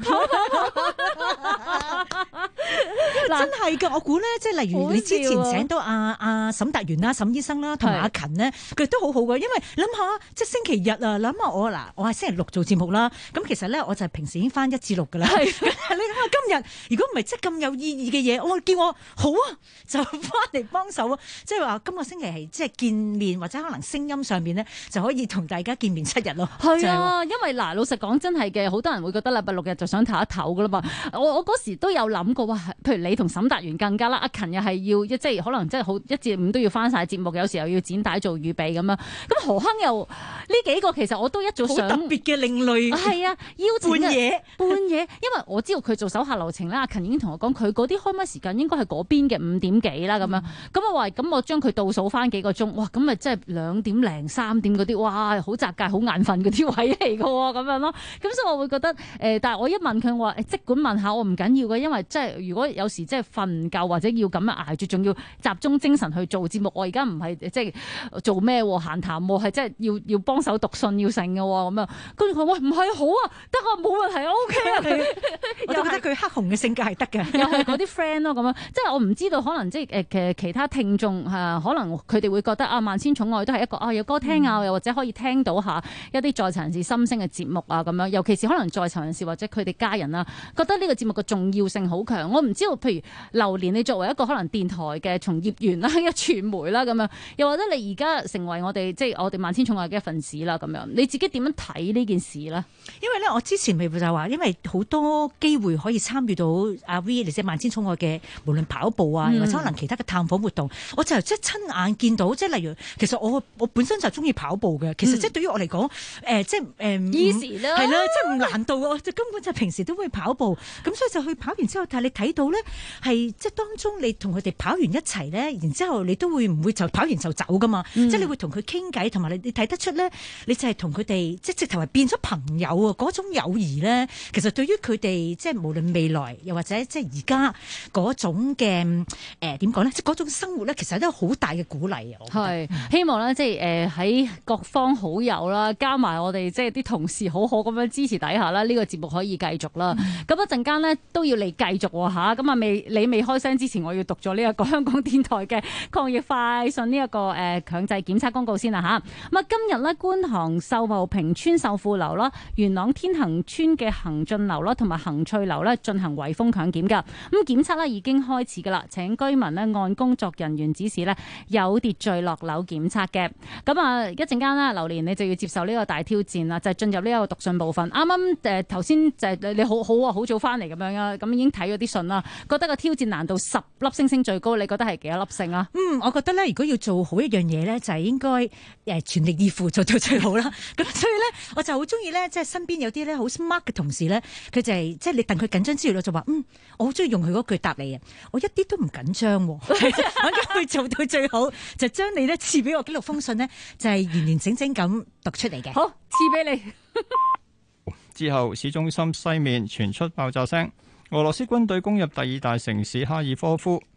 跑。 真係㗎，我估咧，即係例如你之前請到阿沈達元啦、沈醫生啦，同埋阿勤咧，佢都好好嘅。因為諗下，即係星期日啊，諗下我係星期六做節目啦。咁其實咧，我就係平時已經翻1至6㗎啦。你諗下今日，如果唔係即係咁有意義嘅嘢，我叫我好啊，就翻嚟幫手啊。即係話今個星期係即係見面，或者可能聲音上面咧就可以同大家見面7日咯。 係啊，因為老實講真係嘅，好多人會覺得禮拜6日就想唞一唞㗎啦嘛。我嗰時都有諗過哇，譬如你同沈達元更加啦，阿勤又係要即係可能即係好1至5都要翻晒節目，有時候又要剪帶做預備咁樣。咁何鏗又呢幾個其實我都一早想好特別嘅另類， 係啊，邀請半夜， 因為我知道佢做手下留情啦。阿勤已經同我講，佢嗰啲開麥時間應該係嗰邊嘅5點幾啦咁樣。咁我話咁我將佢倒數翻幾個鐘，哇！咁咪即係2點零3點嗰啲，哇！好雜界好眼瞓嗰啲位嚟㗎喎，咁樣咯。咁所以我會覺得但係我一問佢話即管問下我唔緊要嘅，因為即係如果有時即係瞓唔夠或者要咁樣捱住，仲要集中精神去做節目。我而家唔係即係做咩閒談，係即係要幫手讀信要成嘅咁樣。跟住佢話喂，唔係好啊，得啊，冇問題 OK 啊。 我覺得佢黑熊嘅性格係得嘅， 又係嗰啲 friend 咯咁樣。即係我唔知道可能即係其他聽眾可能佢哋會覺得萬千寵愛都係一個有歌聽啊，又或者可以聽到下一啲在場人士心聲嘅節目啊咁樣。尤其是可能在場人士或者佢哋家人啊，覺得呢個節目嘅重要性好強。我唔知道，譬如榴蓮，你作為一個可能電台嘅從業員啦、一傳媒啦咁樣，又或者你而家成為我哋即係我哋萬千寵愛嘅一份子啦咁樣，你自己點樣睇呢件事咧？ 因為咧，我之前咪就話，因為好多機會可以參與到阿 V 或者萬千寵愛嘅，無論跑步啊，或者可能其他嘅探訪活動，我就即係親眼見到，即係例如，其實我本身就中意跑步嘅，其實即係對於我嚟講，即係 easy 啦， 係啦，即係唔難度，我就根本就平時都會跑步，咁所以就去跑完之後，但係你睇到咧，係即係當中你同佢哋跑完一齊咧，然之後你都會唔會就跑完就走噶嘛？即係你會同佢傾偈，同埋你睇得出咧，你就係同佢哋即係直頭係變咗朋友啊！嗰種友誼咧，其實對於佢哋即係無論未來又或者即係而家嗰種嘅點講咧，即係嗰種生活咧，其實都有好大嘅鼓勵啊！ 係希望咧，即係喺各方好友啦，加埋我哋即係啲同事好好咁樣支持底下啦，呢個節目可以繼續啦。咁一陣間咧都要嚟繼續喎嚇。咁啊你未開聲之前，我要讀咗呢一個香港電台嘅抗疫快訊呢一個強制檢測公告先啦嚇。咁啊今日咧觀塘秀茂坪村秀富樓啦、元朗天恒村嘅恒進樓啦同埋恒翠樓咧進行圍封強檢㗎。咁檢測咧已經開始㗎啦，請居民咧按工作人員指示咧有秩序落樓檢測嘅。咁啊一陣間啦，榴蓮你就要接受呢個大挑戰啦，就係進入呢一個讀信部分。啱啱頭先就係你好啊，好早翻嚟咁樣啊，咁已經睇咗啲信啦，覺得個挑戰難度10粒星星最高，你覺得係幾多粒星啊？ 我覺得咧，如果要做好一樣嘢咧，就係應該全力以赴做到最好啦。咁所以咧，我就好中意咧，即係身邊有啲咧好 smart 嘅同事咧，佢就係即係你戥佢緊張之餘，我就話我好中意用佢嗰句答你啊，我一啲都唔緊張，我應該會做到最好，就將你咧賜俾我記錄封信呢，就係完完整整咁讀出嚟嘅。 好，賜俾你。 之後，市中心西面傳出爆炸聲，俄羅斯軍隊攻入第2大城市哈爾科夫，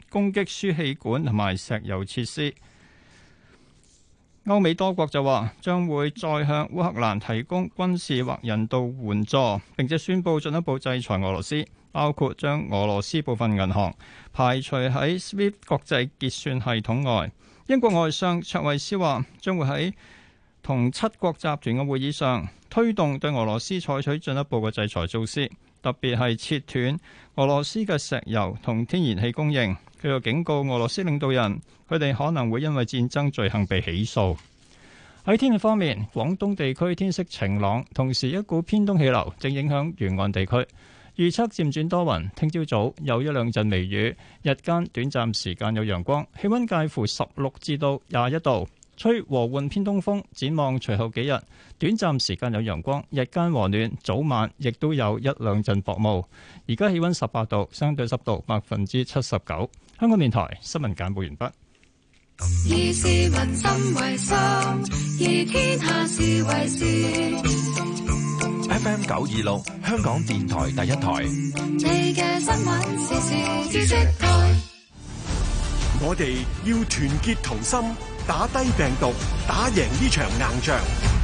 攻擊輸氣管同埋石油設施。歐美多國就話將會再向烏克蘭提供軍事或人道援助，並且宣布進一步制裁俄羅斯，包括將俄羅斯部分銀行排除喺 SWIFT 國際結算系統外。英國外相卓慧思話將會喺同7國集團嘅會議上推動對俄羅斯採取進一步嘅制裁措施，特別係切斷俄羅斯嘅石油同天然氣供應。佢又警告俄羅斯領導人，佢哋可能會因為戰爭罪行被起訴。喺天氣方面，廣東地區天色晴朗，同時一股偏東氣流正影響沿岸地區。預測漸轉多雲，聽朝早有一兩陣微雨，日間短暫時間有陽光，氣溫介乎16至到21度，吹和緩偏東風。展望隨後幾日，短暫時間有陽光，日間和暖，早晚亦都有一兩陣薄霧。而家氣溫18度，相對濕度79%。香港電台新聞簡報完畢。 以市民心為心，以天下事為事。 FM 926，香港電台第一台。 你嘅新聞時事知識台。 我哋要團結同心，打低病毒，打贏呢場硬仗。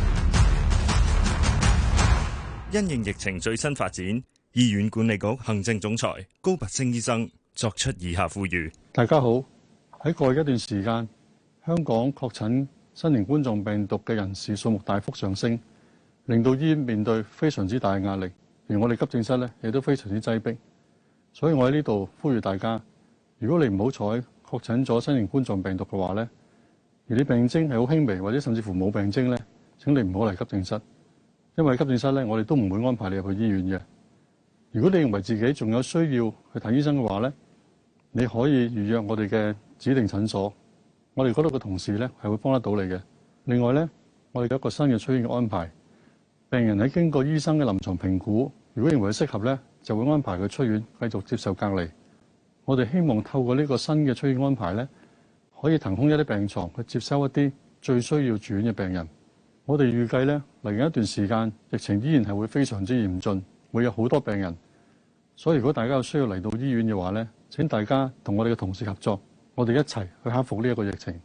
因應疫情最新發展，醫院管理局行政總裁高拔陞醫生作出以下呼籲。 大家好，喺過去一段時間，香港確診新型冠狀病毒嘅人士數目大幅上升，令到醫院面對非常之大嘅壓力，而我哋急症室呢亦都非常之擠迫。所以我喺呢度呼籲大家，如果你唔好彩確診咗新型冠狀病毒嘅話呢，而你病徵係好輕微或者甚至乎冇病徵呢，請你唔好嚟急症室，因為急症室呢，我哋都唔會安排你入去醫院嘅。如果你認為自己仲有需要去睇醫生嘅話呢，你可以預約我哋嘅指定診所，我哋嗰度嘅同事呢係會幫得到你嘅。另外呢，我哋有一個新嘅出院嘅安排，病人喺經過醫生嘅臨床評估，如果認為適合呢，就會安排佢出院繼續接受隔離。我哋希望透過呢個新嘅出院安排呢，可以騰空一啲病床去接收一啲最需要住院嘅病人。我哋預計呢，嚟緊一段時間，疫情依然係會非常之嚴峻，會有好多病人。所以如果大家有需要嚟到醫院嘅話呢，請大家同我哋嘅同事合作，我哋一齊去克服呢一個疫情。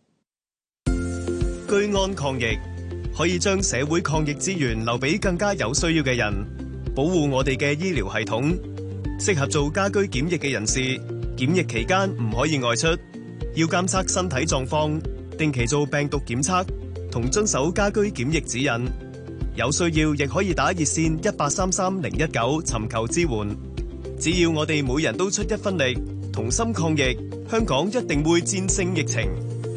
居安抗疫，可以將社會抗疫資源留俾更加有需要嘅人，保護我哋嘅醫療系統。適合做家居檢疫嘅人士，檢疫期間唔可以外出，要監測身體狀況，定期做病毒檢測，同遵守家居檢疫指引。有需要亦可以打熱線1833-019尋求支援。只要我哋每人都出一分力，同心抗疫，香港一定會戰勝疫情。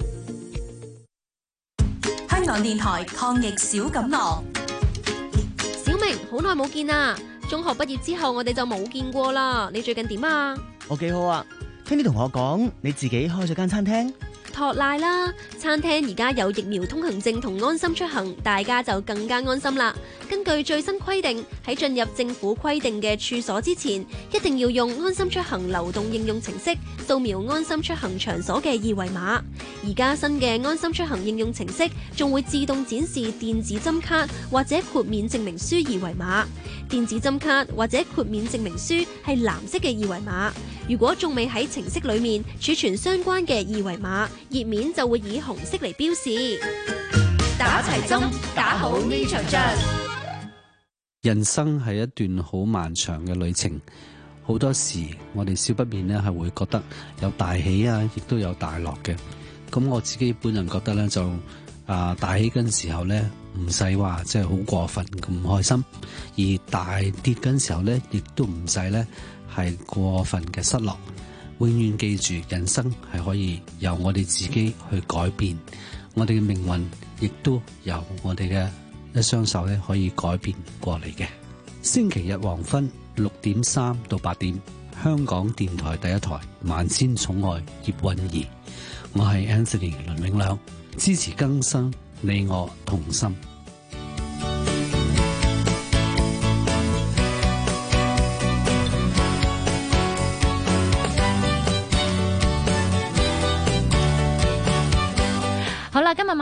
香港電台抗疫小錦囊。 小明，好耐冇見啦！中學畢業之後，我哋就冇見過啦。你最近點啊？ 我幾好啊！聽啲同學講，你自己開咗間餐廳。 托賴啦！餐廳而家有疫苗通行證同安心出行，大家就更加安心啦。根據最新規定，喺進入政府規定嘅處所之前，一定要用安心出行流動應用程式掃描安心出行場所嘅二維碼。而家新嘅安心出行應用程式仲會自動展示電子針卡或者豁免證明書二維碼。電子針卡或者豁免證明書係藍色嘅二維碼。如果仲未喺程式裏面儲存相關嘅二維碼，頁面就會以紅色嚟標示。 打齊針，打好呢場仗。 人生係一段好漫長嘅旅程，好多時我哋少不免咧係會覺得有大喜啊，亦都有大落嘅。咁我自己本人覺得咧就大喜嗰陣時候咧唔使話即係好過分咁開心，而大跌嗰陣時候咧亦都唔使咧係過分嘅失落。永遠記住，人生係可以由我哋自己去改變，我哋嘅命運亦都由我哋嘅一雙手咧可以改變過嚟嘅。星期日黃昏6:3到8點，香港電台第一台萬千寵愛葉韻儀，我係 Anthony 倫永亮，支持更新，你我同心。 好啦，今日晚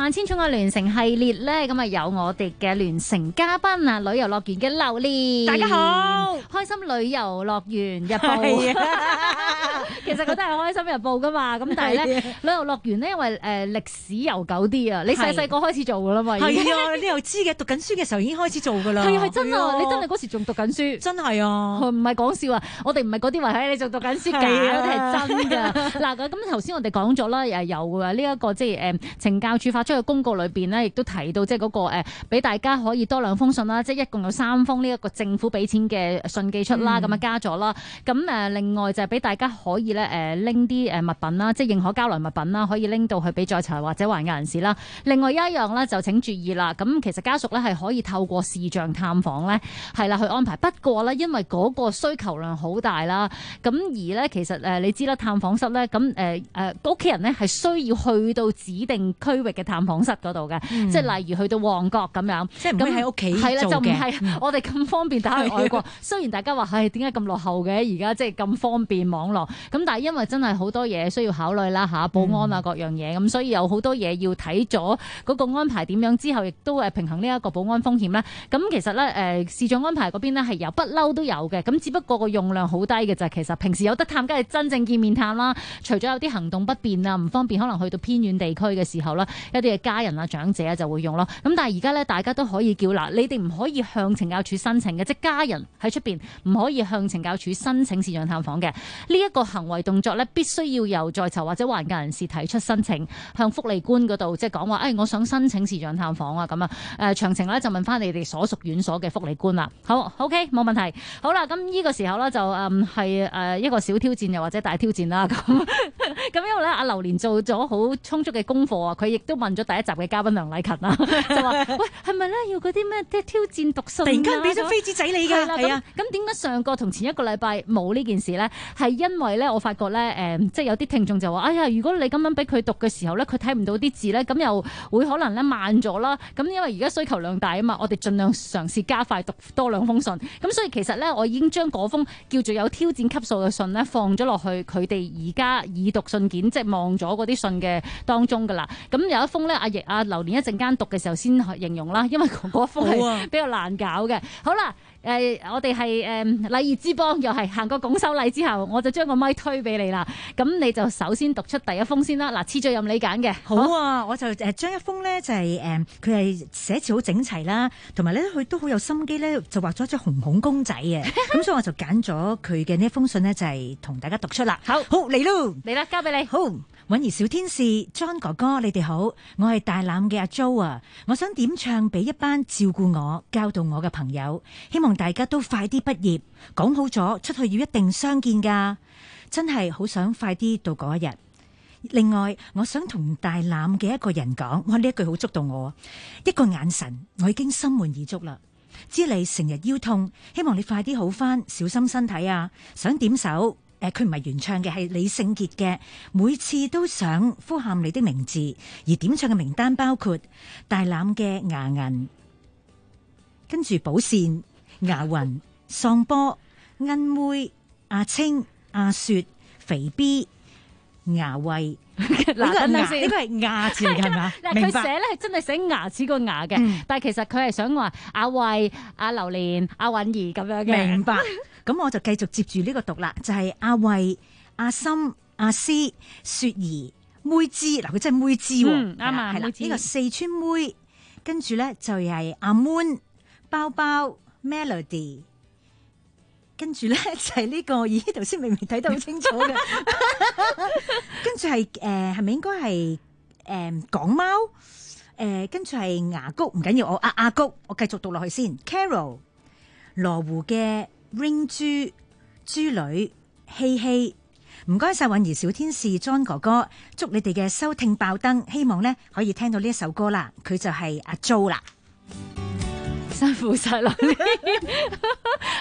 萬千寵愛聯乘系列咧，咁啊有我哋嘅聯乘嘉賓啊，旅遊樂園嘅榴蓮， 大家好， 開心旅遊樂園日報，其實佢都係開心日報噶嘛，咁但係咧旅遊樂園咧，因為歷史悠久啲啊，你細細個開始做噶啦嘛， 係啊，你又知嘅，讀緊書嘅時候已經開始做噶啦， 係真啊，你真係嗰時仲讀緊書， 真係啊， 唔係講笑啊，我哋唔係嗰啲話喺你仲讀緊書㗎，嗰啲係真㗎。嗱咁頭先我哋講咗啦，由呢一個即係懲教署發出嘅公告裏邊咧，亦都提到即係嗰個俾大家可以多2封信啦，即係一共有3封呢一個政府俾錢嘅信寄出啦，咁啊加咗啦。咁另外就係俾大家可以咧拎啲物品啦，即係認可交流物品啦，可以拎到去俾在囚或者還押人士啦。另外一樣咧就請注意啦，咁其實家屬咧係可以透過視像探訪咧係啦去安排，不過咧因為嗰個需求量好大啦，咁而咧其實你知啦，探訪室咧咁屋企人咧係需要去到指定區域嘅探訪室嗰度嘅，即係例如去到旺角咁樣， 即係唔可以喺屋企做嘅， 係啦，就唔係我哋咁方便打去外國。雖然大家話係點解咁落後嘅，而家即係咁方便網絡，咁但係因為真係好多嘢需要考慮啦嚇，保安啊各樣嘢，咁所以有好多嘢要睇咗嗰個安排點樣之後，亦都平衡呢一個保安風險啦。咁其實咧視像安排嗰邊咧係有不嬲都有嘅，咁只不過個用量好低嘅就係其實平時有得探，梗係真正見面探啦。除咗有啲行動不便啊、唔方便，可能去到偏遠地區嘅時候啦，一啲嘅家人啊、長者啊就會用咯。咁但係而家咧，大家都可以叫嗱，你哋唔可以向懲教署申請嘅，即係家人喺出邊唔可以向懲教署申請視像探訪嘅。呢一個行為動作咧，必須要由在囚或者還押人士提出申請，向福利官嗰度即係講話，我想申請視像探訪啊咁啊。詳情咧就問翻你哋所屬院所嘅福利官啦。好 ，OK， 冇問題。好啦，咁呢個時候咧就係一個小挑戰又或者大挑戰啦。咁因為咧阿榴蓮做咗好充足嘅功課啊，佢亦都問咗第一集嘅嘉賓梁禮勤啦，就話喂係咪咧要嗰啲咩即係挑戰讀信？突然間俾咗飛紙仔你㗎，係啊。 咁點解上個同前一個禮拜冇呢件事咧？係因為咧我發覺咧即係有啲聽眾就話：哎呀，如果你咁樣俾佢讀嘅時候咧，佢睇唔到啲字咧，咁又會可能咧慢咗啦。咁因為而家需求量大啊嘛，我哋盡量嘗試加快讀多2封信。咁所以其實咧，我已經將嗰封叫做有挑戰級數嘅信咧放咗落去佢哋而家已讀信件，即係望咗嗰啲信嘅當中㗎啦。咁有一封咧，阿榴蓮一陣間讀嘅時候先形容啦，因為嗰封係比較難搞嘅。好啦。我哋係禮儀之邦，又係行過拱手禮之後，我就將個咪推俾你啦。咁你就首先讀出第一封先啦。嗱，次序任你揀嘅。 好啊，我就將一封咧就係佢係寫字好整齊啦，同埋咧佢都好有心機咧，就畫咗一隻紅紅公仔嘅。咁所以我就揀咗佢嘅呢一封信呢，就係同大家讀出啦。好嚟咯， 嚟啦，交俾你。 好，韻兒小天使 John 哥哥，你哋好，我係大欖嘅阿 Jo 啊，我想點唱俾一班照顧我、教導我嘅朋友，希望大家都快啲畢業，講好咗出去要一定相見噶，真係好想快啲到嗰一日。另外，我想同大欖嘅一個人講，哇，呢一句好觸動我，一個眼神，我已經心滿意足啦。知你成日腰痛，希望你快啲好返，小心身體啊。想點首佢唔係原唱嘅，係李聖傑嘅，每次都想呼喊你的名字，而點唱嘅名單包括大欖嘅牙銀，跟住寶善、牙雲、喪波、恩妹、阿青、阿雪、肥 B、牙慧。嗱，等等先，呢個係牙字係嘛？ 佢寫咧係真係寫牙齒個牙嘅，但係其實佢係想話阿慧、阿榴蓮、阿韻兒咁樣嘅。 明白。咁我就繼續接住呢個讀啦，就係阿慧、阿心、阿詩、雪兒、妹枝。嗱，佢真係妹枝喎， 啱啊， 係啦，呢個四川妹，跟住咧就係阿 moon、包包、melody。跟住咧就係呢個，咦？頭先明明睇得好清楚嘅，跟住係係咪應該係港貓？跟住係牙谷，唔緊要，我阿谷，我繼續讀落去先。Carol、羅湖嘅 Ring 豬、豬女、希希，唔該晒韻兒小天使 John 哥哥，祝你哋嘅收聽爆燈，希望咧可以聽到呢一首歌啦。佢就係阿 Jo 啦。 辛苦晒啦！好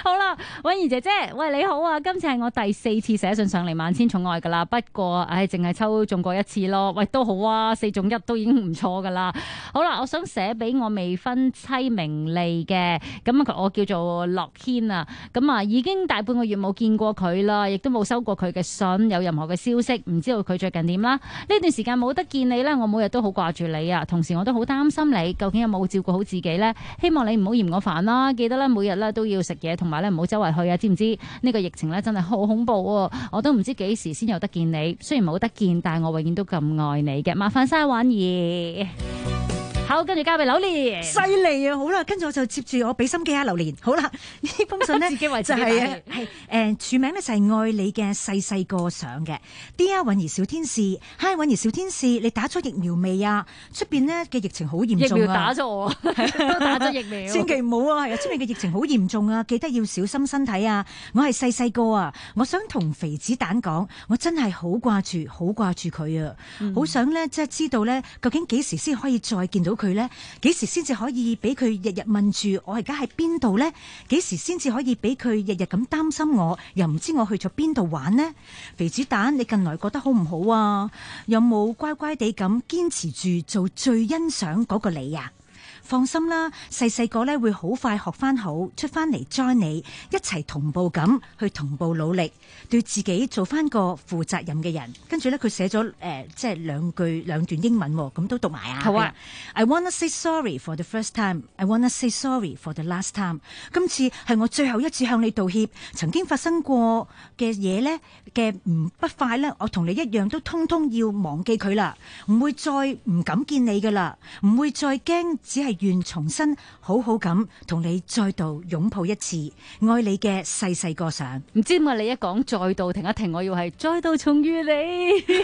好啦，婉儀姐姐，喂，你好啊！今次係我第4次寫信上嚟萬千寵愛噶啦，不過淨係抽中過1次咯。喂，都好啊，4中1都已經唔錯噶啦。好啦，我想寫俾我未婚妻明利嘅，咁我叫做樂軒啊。咁啊，已經大半個月冇見過佢啦，亦都冇收過佢嘅信，有任何嘅消息，唔知道佢最近點啦。呢段時間冇得見你呢，我每日都好掛住你啊。同時我都好擔心你究竟有冇照顧好自己呢？希望你唔好嫌我煩啦，記得咧每日咧都要食嘢，同埋咧唔好周圍去啊，知唔知？呢個疫情咧真係好恐怖喎，我都唔知幾時先有得見你。雖然冇得見，但係我永遠都咁愛你嘅。麻煩晒婉儀。好，跟住交俾榴蓮， 犀利啊！好啦，跟住我就接住我俾心機啊，榴蓮。好啦，呢封信呢， 自己為自己就係署名呢就係愛你嘅細細個上嘅。Dear 婉儀小天使，Hi 婉儀小天使，你打咗疫苗未啊？出邊呢嘅疫情好嚴重啊！ 疫苗打咗我，都打咗疫苗。 千祈唔好啊！係啊，出面嘅疫情好嚴重啊，記得要小心身體啊！我係細細個啊，我想同肥子蛋講，我真係好掛住佢啊！好想呢，即係知道呢，究竟幾時先可以再見到佢呢？幾時先至可以俾佢日日問住我而家喺邊度呢？幾時先至可以俾佢日日咁擔心我，又唔知我去咗邊度玩呢？肥子蛋，你近來過得好唔好啊？有冇乖乖地咁堅持住做最欣賞嗰個你啊？放心啦，細細個咧會好快學翻好，出翻嚟 join 你，一齊同步咁去同步努力，對自己做翻個負責任嘅人。跟住咧佢寫咗即係兩段英文，咁都讀埋啊。 好啊。 I wanna say sorry for the first time. I wanna say sorry for the last time. 今次係我最後一次向你道歉，曾經發生過嘅嘢咧嘅不快咧，我同你一樣都通通要忘記佢啦，唔會再唔敢見你噶啦，唔會再驚，只係願重新好好咁同你再度擁抱一次，愛你嘅細細個相。 唔知點解你一講再度停一停，我要係再度重遇你。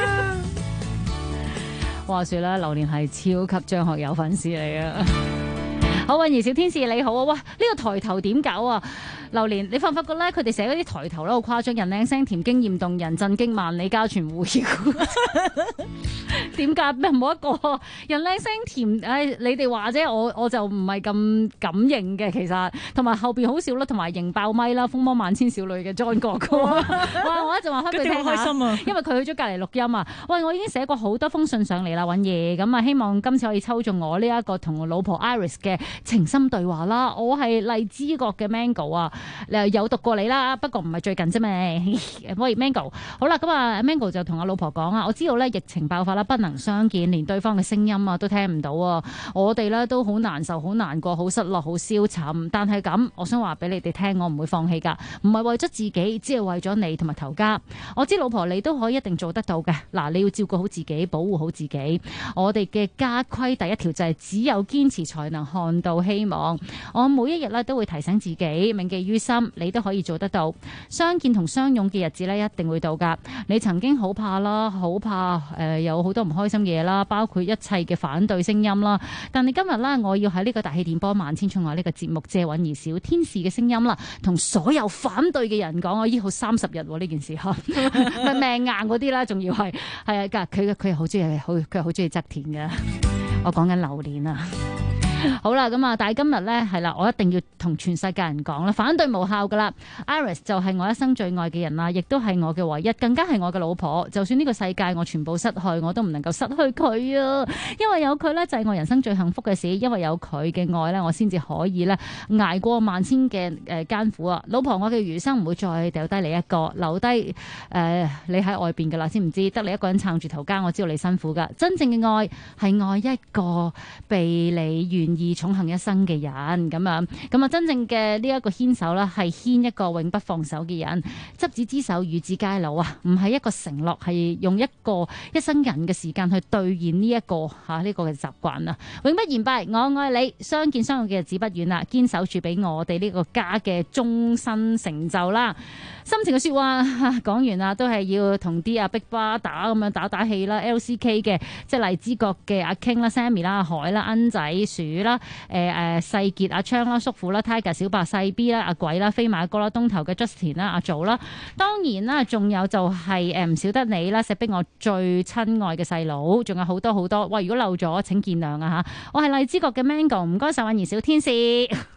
話說啦，榴蓮係超級張學友粉絲嚟啊！好，婉儀小天使你好啊！哇，呢個抬頭點搞啊？榴蓮，你發唔發覺咧？佢哋寫嗰啲抬頭咧好誇張，人靚聲甜，經驗動人，震驚萬里，家傳戶曉。點解咩冇一個人靚聲甜？你哋話啫，我就唔係咁敢認嘅，其實。同埋後邊好笑啦，同埋型爆咪啦，風魔萬千少女嘅 John 哥哥。哇！我一陣話翻俾你聽下， 開心啊！ 因為佢去咗隔離錄音啊。喂，我已經寫過好多封信上嚟啦，允爺。咁啊，希望今次可以抽中我呢一個同我老婆 Iris 嘅情深對話啦。我係荔枝角嘅 Mango 啊。有讀過你啦，不過唔係最近啫咩？喂 Mango， 好啦，咁啊 Mango 就同阿老婆講啊，我知道咧疫情爆發啦，不能相見，連對方嘅聲音啊都聽唔到啊，我哋咧都好難受、好難過、好失落、好消沉。但係咁，我想話俾你哋聽，我唔會放棄噶，唔係為咗自己，只係為咗你同埋頭家。我知老婆你都可以一定做得到嘅。嗱，你要照顧好自己，保護好自己。我哋嘅家規第一條就係只有堅持才能看到希望。我每一日咧都會提醒自己，銘記於心。你都可以做得到，相見同相擁嘅日子咧一定會到噶。你曾經好怕啦，好怕有好多唔開心嘅嘢啦，包括一切嘅反對聲音啦。但係今日咧，我要喺呢個大氣電波萬千寵愛呢個節目借允兒小天使嘅聲音啦，同所有反對嘅人講，我醫好30日呢件事嚇，命硬嗰啲啦，仲要係啊，佢係好中意，佢係好中意側田嘅。我講緊榴蓮啊！好啦，咁啊，但係今日咧係啦，我一定要同全世界人講啦，反對無效噶啦。Iris 就係我一生最愛嘅人啦，亦都係我嘅唯一，更加係我嘅老婆。就算呢個世界我全部失去，我都唔能夠失去佢啊！因為有佢咧，就係我人生最幸福嘅事。因為有佢嘅愛咧，我先至可以咧捱過萬千嘅艱苦啊！老婆，我嘅餘生唔會再掉低你一個，留低你喺外邊噶啦，知唔知？得你一個人撐住頭家，我知道你辛苦噶。真正嘅愛係愛一個被你願意寵幸一生嘅人，咁啊，真正嘅呢一個牽手啦，係牽一個永不放手嘅人，執子之手，與子偕老啊！唔係一個承諾，係用一個一生人嘅時間去兌現呢一個呢個嘅習慣啊！永不言敗，我愛你，相見相愛嘅日子不遠啦，堅守住俾我哋呢個家嘅終身成就啦！深情嘅說話講完啦，都係要同啲阿逼巴打咁樣打氣啦 ，LCK 嘅即係荔枝角嘅阿 King 啦、Sammy 啦、阿海啦、恩仔、鼠啦、細傑、阿昌啦、叔父啦、Tiger 小白、細 B 啦、阿鬼啦、飛馬哥啦、東頭嘅 Justin 啦、阿祖啦，當然啦，仲有就係唔少得你啦，錫逼我最親愛嘅細佬，仲有好多好多。喂，如果漏咗請見諒啊嚇！我係荔枝角嘅 Mango，唔該晒，允兒小天使。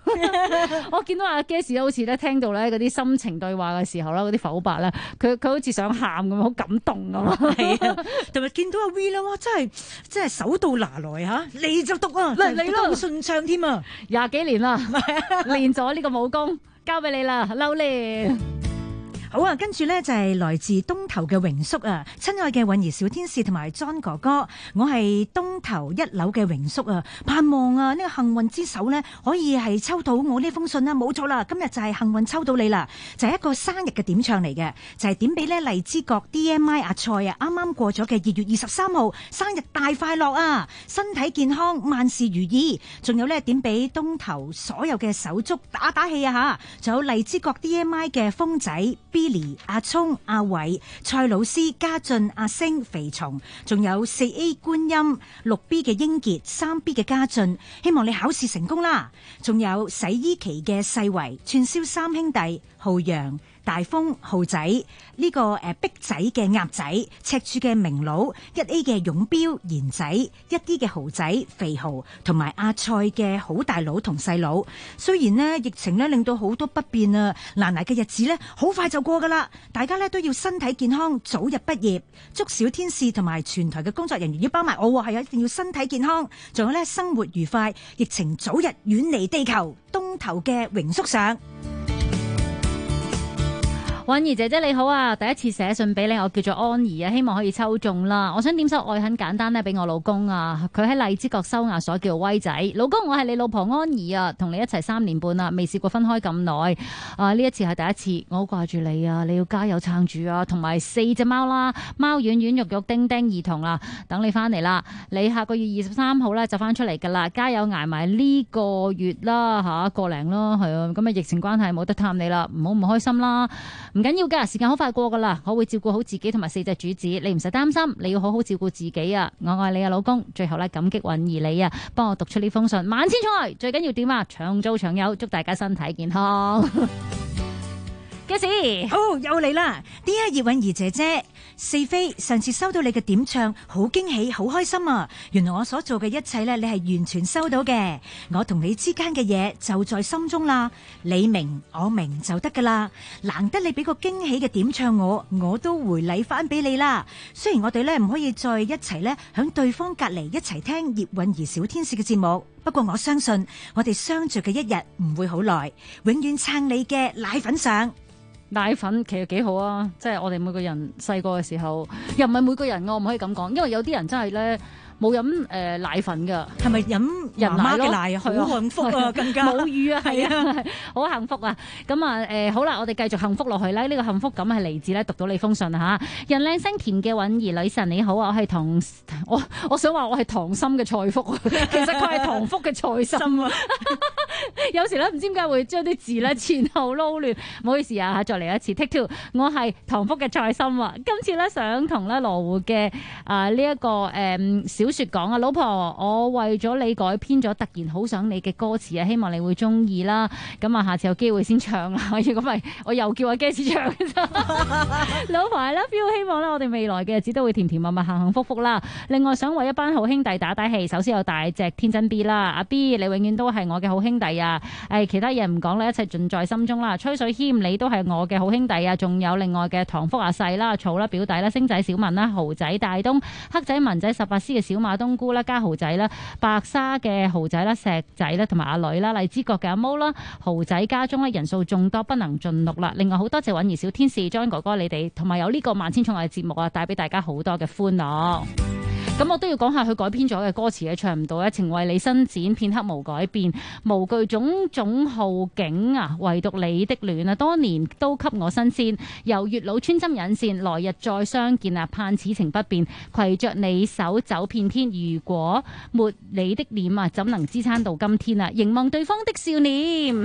我見到阿 Gas 好似咧聽到咧嗰啲心情對話嘅時候啦，嗰啲剖白咧，佢好似想喊咁，好感動啊！ 係啊，同埋見到阿 V 啦，哇，真係手到拿來嚇，嚟就讀啊， 嚟啦， 好順暢添啊 ！20幾年啦，練咗呢個武功，交俾你啦，榴蓮。 好啊，跟住呢就係來自東頭嘅榮叔啊，親愛嘅韻兒小天使同埋 John 哥哥，我係東頭1樓嘅榮叔啊，盼望啊呢個幸運之手呢可以係抽到我呢封信啦，冇錯啦，今日就係幸運抽到你啦，就係一個生日嘅點唱嚟嘅，就係點俾呢荔枝角 DMI 阿蔡啊，啱啱過咗嘅2月23號生日大快樂啊，身體健康，萬事如意，仲有呢點俾東頭所有嘅手足打氣啊吓，仲有荔枝角 DMI 嘅風仔。Billy、阿聰、阿偉、蔡老師、家俊、阿星、肥蟲，仲有4A 觀音、6B 嘅英傑、3B 嘅家俊，希望你考試成功啦！仲有洗衣期嘅世維、串燒3兄弟、浩洋、大風、浩仔，呢個逼仔嘅鴨仔，赤柱嘅明佬，1A 嘅勇彪賢仔，1D 嘅豪仔肥豪，同埋阿蔡嘅好大佬同細佬。雖然呢疫情呢令到好多不便啊，難捱嘅日子呢好快就過噶啦，大家呢都要身體健康，早日畢業。祝小天使同埋全台嘅工作人員，要包埋我係一定要身體健康，仲有呢生活愉快，疫情早日遠離地球。東頭嘅榮叔上。 韻兒姐姐你好啊，第一次寫信俾你，我叫做安怡啊，希望可以抽中啦。我想點首愛很簡單呢俾我老公啊，佢喺荔枝角收押所叫威仔。老公，我係你老婆安怡啊，同你一齊3年半啦，未試過分開咁耐啊，呢一次係第一次，我好掛住你啊，你要加油撐住啊，同埋4隻貓啦，貓軟軟肉肉丁丁兒童啦，等你翻嚟啦，你下個月23號咧就翻出嚟噶啦，加油捱埋呢個月啦吓，個零啦，係啊，咁啊疫情關係冇得探你啦，唔好唔開心啦。唔緊要㗎，時間好快過㗎啦，我會照顧好自己同埋4隻主子，你唔使擔心，你要好好照顧自己啊！我愛你啊，老公。最後咧，感激韻兒你啊，幫我讀出呢封信，萬千寵愛，最緊要點啊？長做長有，祝大家身體健康。幾時？ 好，又嚟啦！Dear 葉韻兒姐姐，四飛上次收到你嘅點唱，好驚喜，好開心啊！原來我所做嘅一切呢，你係完全收到嘅。我同你之間嘅嘢就在心中啦，你明我明就得噶啦。難得你俾個驚喜嘅點唱我都回禮翻俾你啦。雖然我哋呢唔可以再一齊呢響對方隔籬一齊聽葉韻兒小天使嘅節目，不過我相信我哋相聚嘅一日唔會好耐，永遠撐你嘅奶粉上。 奶粉其實幾好啊，即係我哋每個人細個嘅時候，又唔係每個人我唔可以咁講，因為有啲人真係咧冇飲奶粉㗎， 係咪飲人媽嘅奶啊？好幸福啊，更加母乳啊，係啊，好幸福啊！咁啊好啦，我哋繼續幸福落去啦。呢個幸福感係嚟自咧讀到你封信嚇，人靚聲甜嘅韻兒女神你好啊，我係我想話我係唐心嘅蔡福，其實佢係唐福嘅蔡心啊。有時咧唔知點解會將啲字咧前後撈亂，唔好意思啊，再嚟一次 take two， 我係唐福嘅蔡心啊。今次咧想同咧羅湖嘅呢一個小説講啊，老婆，我為咗你改編咗突然好想你嘅歌詞啊，希望你會中意啦。咁啊，下次有機會先唱啦。如果唔係，我又叫阿 Gas 唱嘅啫。老婆 I love you，希望咧我哋未來嘅日子都會甜甜蜜蜜、幸幸福福啦。另外想為一班好兄弟打氣，首先有大隻天真 B 啦，阿 B 你永遠都係我嘅好兄弟啊！其他嘢唔講啦，一切盡在心中啦。吹水謙你都係我嘅好兄弟啊！仲有另外嘅唐福阿細啦、草啦、表弟啦、星仔小文啦、豪仔大東、黑仔文仔、18C 嘅小馬冬菇啦、加豪仔啦、白沙嘅豪仔啦、石仔啦同埋阿女啦、荔枝角嘅阿毛啦、豪仔家中咧人數眾多不能盡錄啦。另外好多謝韻兒小天使 John 哥哥你哋，同埋有呢個萬千寵愛節目啊，帶俾大家好多嘅歡樂。咁我都要講下佢改編咗嘅歌詞嘅，唱唔到咧，情為你伸展，片刻無改變，無懼種種浩景啊，唯獨你的戀啊，多年都給我新鮮，由月老穿針引線，來日再相見啊，盼此情不變，攜着你手走遍天，如果沒你的臉啊，怎能支撐到今天啊，凝望對方的笑臉。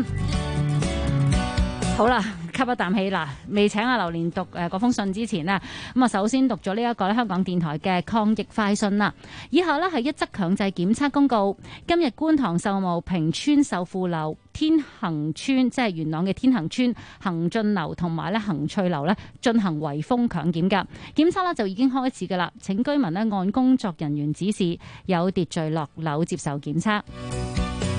好啦，吸一啖氣啦！未請阿榴蓮讀嗰封信之前呢，咁啊首先讀咗呢一個香港電台嘅抗疫快訊啦。以下呢係一則強制檢測公告。今日觀塘秀茂坪村秀富樓、天恒村即係元朗嘅天恒村、恒進樓同埋咧恒翠樓呢進行圍封強檢㗎。檢測呢就已經開始㗎啦。請居民呢按工作人員指示有秩序落樓接受檢測。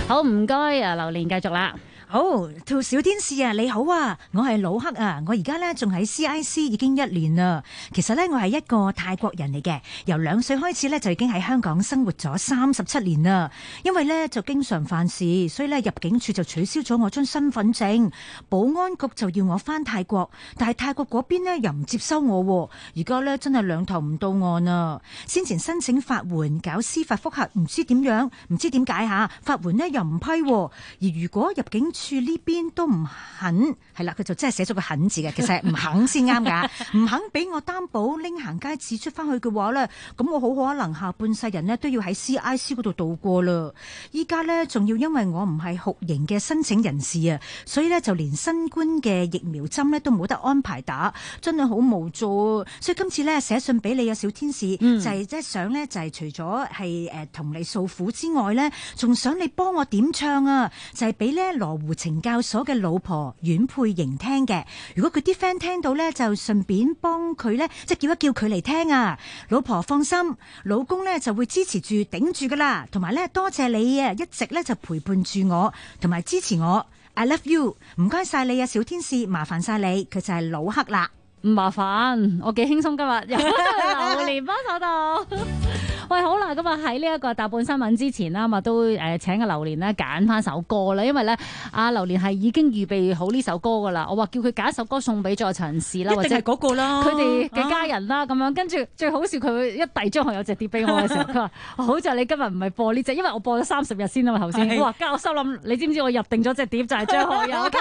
好，唔該啊，榴蓮繼續啦。 好，條小天使啊，你好啊，我係老黑啊，我而家咧仲喺 CIC 已經1年啦。其實咧我係一個泰國人嚟嘅，由2歲開始咧就已經喺香港生活咗37年啦。因為咧就經常犯事，所以咧入境處就取消咗我張身份證，保安局就要我翻泰國，但係泰國嗰邊咧又唔接收我，而家咧真係兩頭唔到岸啊！先前申請法援搞司法覆核，唔知點樣，唔知點解吓，法援咧又唔批，而如果入境處呢邊都唔肯，係啦，佢就真係寫咗個肯字嘅，其實係唔肯先啱噶，唔肯俾我擔保拎行街紙出翻去嘅話咧，咁我好可能下半世人咧都要喺 CIC 嗰度度過啦。依家咧仲要因為我唔係酷刑嘅申請人士啊，所以咧就連新冠嘅疫苗針咧都冇得安排打，真係好無助。所以今次咧寫信俾你啊，小天使，就係即係想咧就係除咗係同你訴苦之外咧，仲想你幫我點唱啊，就係俾咧羅湖懲教所嘅老婆阮佩瑩聽嘅。如果佢啲 friend 聽到咧，就順便幫佢咧，即係叫一叫佢嚟聽啊。老婆放心，老公咧就會支持住頂住噶啦。同埋咧，多謝你啊，一直咧就陪伴住我，同埋支持我。I love you， 唔該晒你啊，小天使，麻煩晒你。佢就係老黑啦， 唔麻煩，我幾輕鬆今日有榴蓮幫手到。喂，好啦，咁啊喺呢一個大半新聞之前啦，咁啊都請阿榴蓮咧揀翻首歌啦，因為咧阿榴蓮係已經預備好呢首歌噶啦，我話叫佢揀一首歌送俾在場士啦，或者係嗰個啦，佢哋嘅家人啦，咁樣跟住最好笑佢一遞張學友隻碟俾我嘅時候，佢話好在你今日唔係播呢隻，因為我播咗30日先啊嘛頭先，哇！加我心諗，你知唔知我入定咗隻碟就係張學友，靠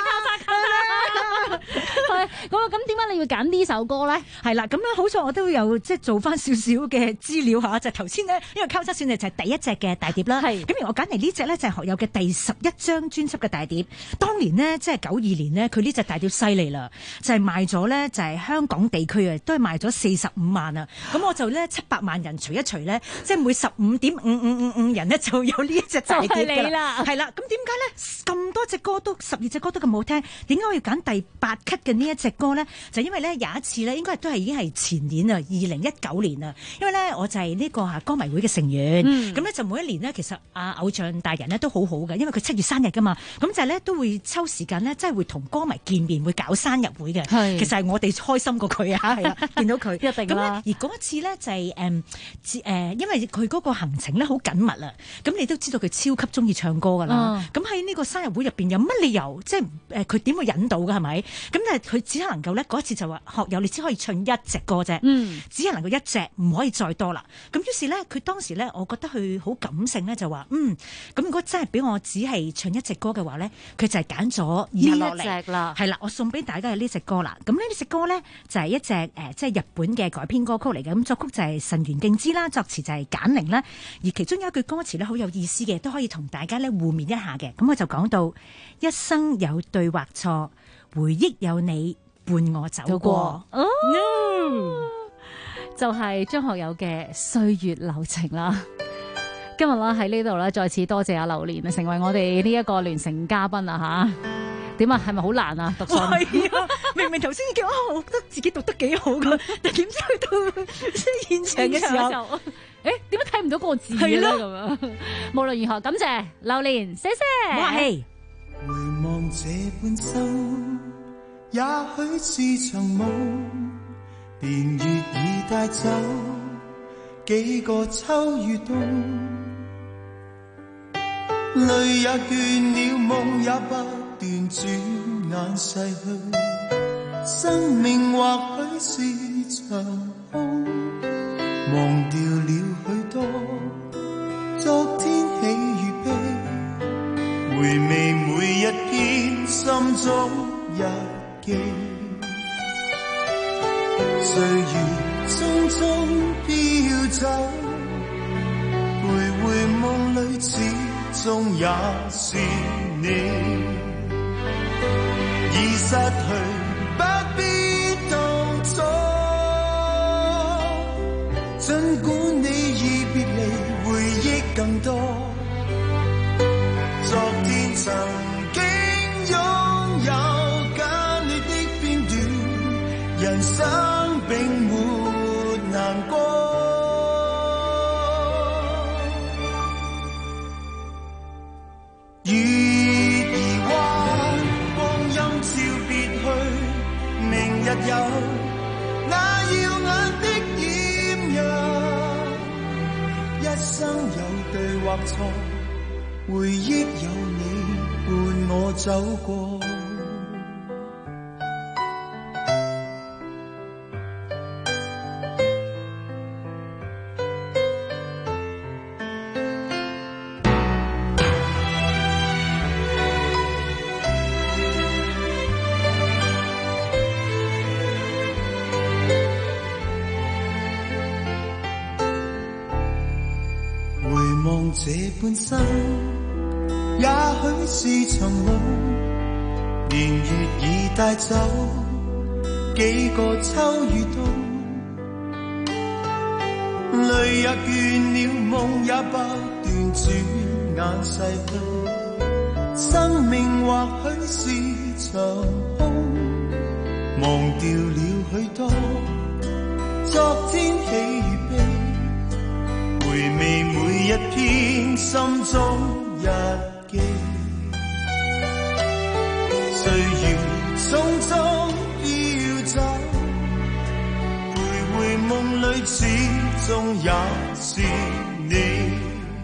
咁點解你要揀呢首歌咧？ 係啦，咁樣好彩我都有即係做翻少少嘅資料嚇，就頭先呢，因為交叉選就係第一隻嘅大碟啦。係咁，而我揀嚟呢隻咧就係學友嘅第11張專輯嘅大碟。當年呢，即係92年呢，佢呢隻大碟犀利啦，就係賣咗咧就係香港地區啊，都係賣咗45萬啊。咁我就咧700萬人除一除咧，即係每15.5555人呢，就有呢一隻大碟㗎啦。係啦，咁點解咧咁多隻歌都12隻歌都咁好聽？點解我要揀第8級嘅呢一隻歌咧？就因為咧有一次咧，應該都係已經係前年啊，2019年啊，因為咧我就係呢個歌迷會嘅成員，咁咧就每一年咧其實偶像大人咧都好好嘅，因為佢7月生日噶嘛，咁就係咧都會抽時間咧，真係會同歌迷見面，會搞生日會嘅。其實係我哋開心過佢啊，係啦，見到佢一定啦。而嗰一次咧就係因為佢嗰個行程咧好緊密啊，咁你都知道佢超級中意唱歌噶啦。咁喺呢個生日會入邊有乜理由即係佢點會引導嘅係咪？咁但係佢只能夠咧嗰一次就話學友你只可以唱一隻歌啫，只係能夠一隻，唔可以再多啦。咁於是咧，佢當時咧，我覺得佢好感性咧，就話咁如果真係俾我只係唱一隻歌嘅話咧，佢就係揀咗以下落嚟呢一隻啦。係啦，我送俾大家嘅呢隻歌啦。咁呢隻歌咧就係一隻即係日本嘅改編歌曲嚟嘅。咁作曲就係神原敬之啦，作詞就係簡寧啦。而其中有一句歌詞咧好有意思嘅，都可以同大家咧互勉一下嘅。咁我就講到一生有對或錯，回憶有你伴我走過。 就係張學友嘅《歲月留情》啦。今日啦喺呢度咧，再次多謝阿榴蓮啊，成為我哋呢一個聯成嘉賓啊吓。點啊？係咪好難啊？讀信係啊，明明頭先已經我覺得自己讀得幾好噶，但點知去到即係現場嘅時候， 點解睇唔到嗰個字咧？咁樣。無論如何，感謝榴蓮，謝謝。 哇嘿！ 回望這半生，也許是場夢。年月已帶走幾個秋與冬，淚也倦了，夢也不斷轉眼逝去。生命或許是場空，忘掉了許多昨天喜與悲，回味每一篇心中日記。歲月匆匆飄走，徘徊夢裏始終也是你。已失去不必當初，儘管你已別離，回憶更多。昨天曾經擁有跟你的片段，人生並沒難過。 那耀眼的豔陽，一生有對或錯，回憶有你伴我走過。這半生也許是場夢，年月已帶走幾個秋與冬，淚也倦了，夢也不斷轉眼逝去，生命或許是場空，忘掉了許多昨天喜與悲，回味每一篇心中日記，歲月匆匆要走，徘徊夢裏始終也是你，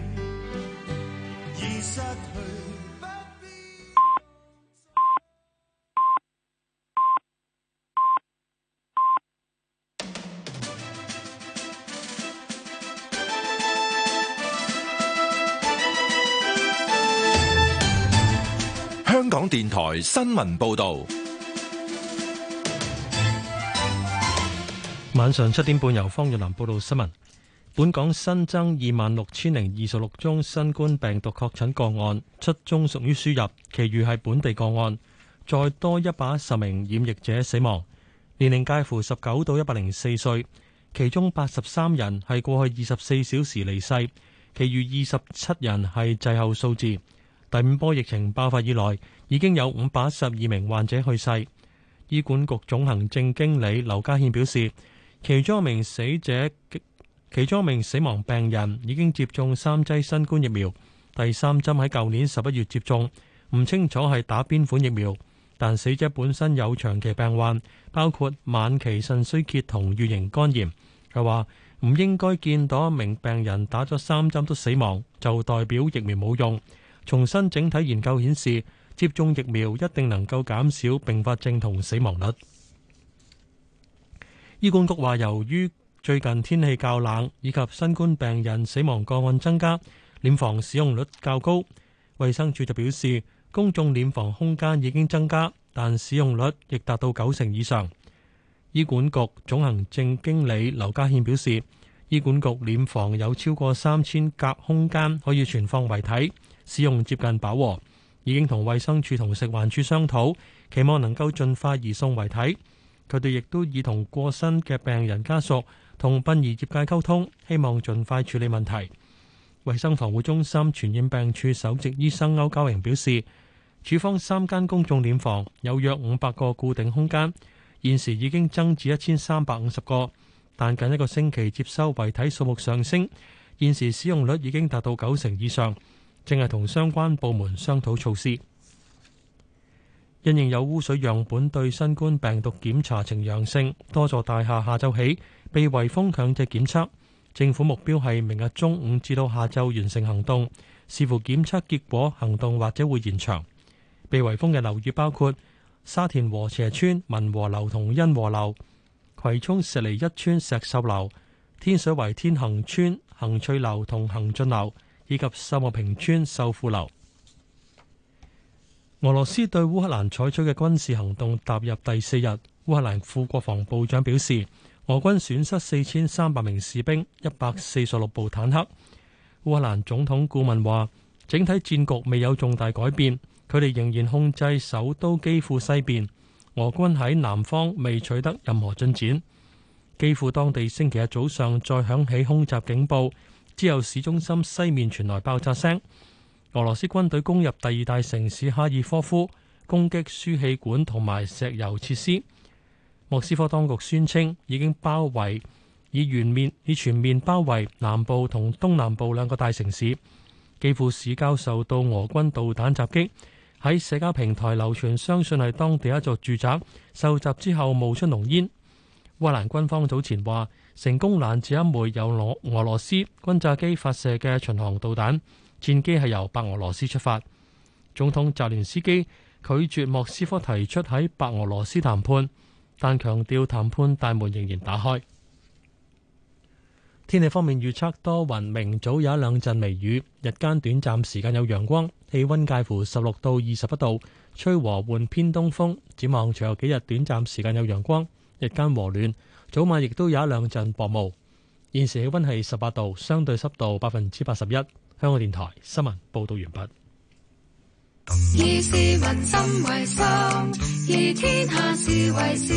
已失去。 香港電台新聞報道， 晚上7點半由方若南報道新聞。本港新增26,026宗新冠病毒確診個案，7宗屬於輸入，其餘係本地個案。再多110名染疫者死亡，年齡介乎19到104歲，其中83人係過去24小時離世，其餘27人係滯後數字。第5波疫情爆發以來，已經有512名患者去世。醫管局總行政經理劉家憲表示，其中一名死亡病人已經接種3劑新冠疫苗，第3針喺舊年11月接種，唔清楚係打邊款疫苗，但死者本身有長期病患，包括晚期腎衰竭同乙型肝炎。佢話唔應該見到一名病人打咗3針都死亡，就代表疫苗冇用。重申整體研究顯示，接種疫苗一定能夠減少併發症同死亡率。醫管局話，由於最近天氣較冷，以及新冠病人死亡個案增加，殮房使用率較高。衛生署就表示，公眾殮房空間已經增加，但使用率亦達到90%以上。醫管局總行政經理劉家憲表示，醫管局殮房有超過3000格空間可以存放遺體，使用接近飽和，已經同衛生署同食環署商討，期望能夠盡快移送遺體。佢哋亦都已同過身嘅病人家屬同殯儀業界溝通，希望盡快處理問題。衛生防護中心傳染病處首席醫生歐家榮表示，處方3間公眾殮房有約500個固定空間，現時已經增至1350個，但近1個星期接收遺體數目上升，現時使用率已經達到90%以上，正係同相關部門商討措施。因應有污水樣本對新冠病毒檢查呈陽性，多座大廈下晝起被圍封強制檢測。政府目標係明日中午至到下晝完成行動，視乎檢測結果，行動或者會延長。被圍封嘅樓宇包括沙田禾輋邨民和樓同欣和樓、葵涌石籬一村石秀樓、天水圍天恒邨恒翠樓同恒俊樓，以及秀茂坪邨秀富樓。俄羅斯對烏克蘭採取嘅軍事行動踏入第4日，烏克蘭副國防部長表示，俄軍損失4300名士兵、146部坦克。烏克蘭總統顧問話，整體戰局未有重大改變，佢哋仍然控制首都基輔西邊，俄軍喺南方未取得任何進展。基輔當地星期日早上再響起空襲警報，之後市中心西面傳來爆炸聲。俄羅斯軍隊攻入第2大城市哈爾科夫，攻擊輸氣管同埋石油設施。莫斯科當局宣稱已經全面包圍南部同東南部2個大城市。基輔市郊受到俄軍導彈襲擊， 喺社交平台流傳，相信係當地一座住宅受襲之後冒出濃煙。烏克蘭軍方早前話成功攔截一枚由俄羅斯轟炸機發射嘅巡航導彈，戰機係由白俄羅斯出發。總統澤連斯基拒絕莫斯科提出喺白俄羅斯談判，但強調談判大門仍然打開。天氣方面預測多雲，明早有一兩陣微雨，日間短暫時間有陽光，氣溫介乎16到21度，吹和緩偏東風。展望隨後幾日短暫時間有陽光，日間和暖，早晚亦都有一兩陣薄霧。現時氣溫係18度，相對濕度81%。香港電台新聞報道完畢。 以市民心為心，以天下事為事。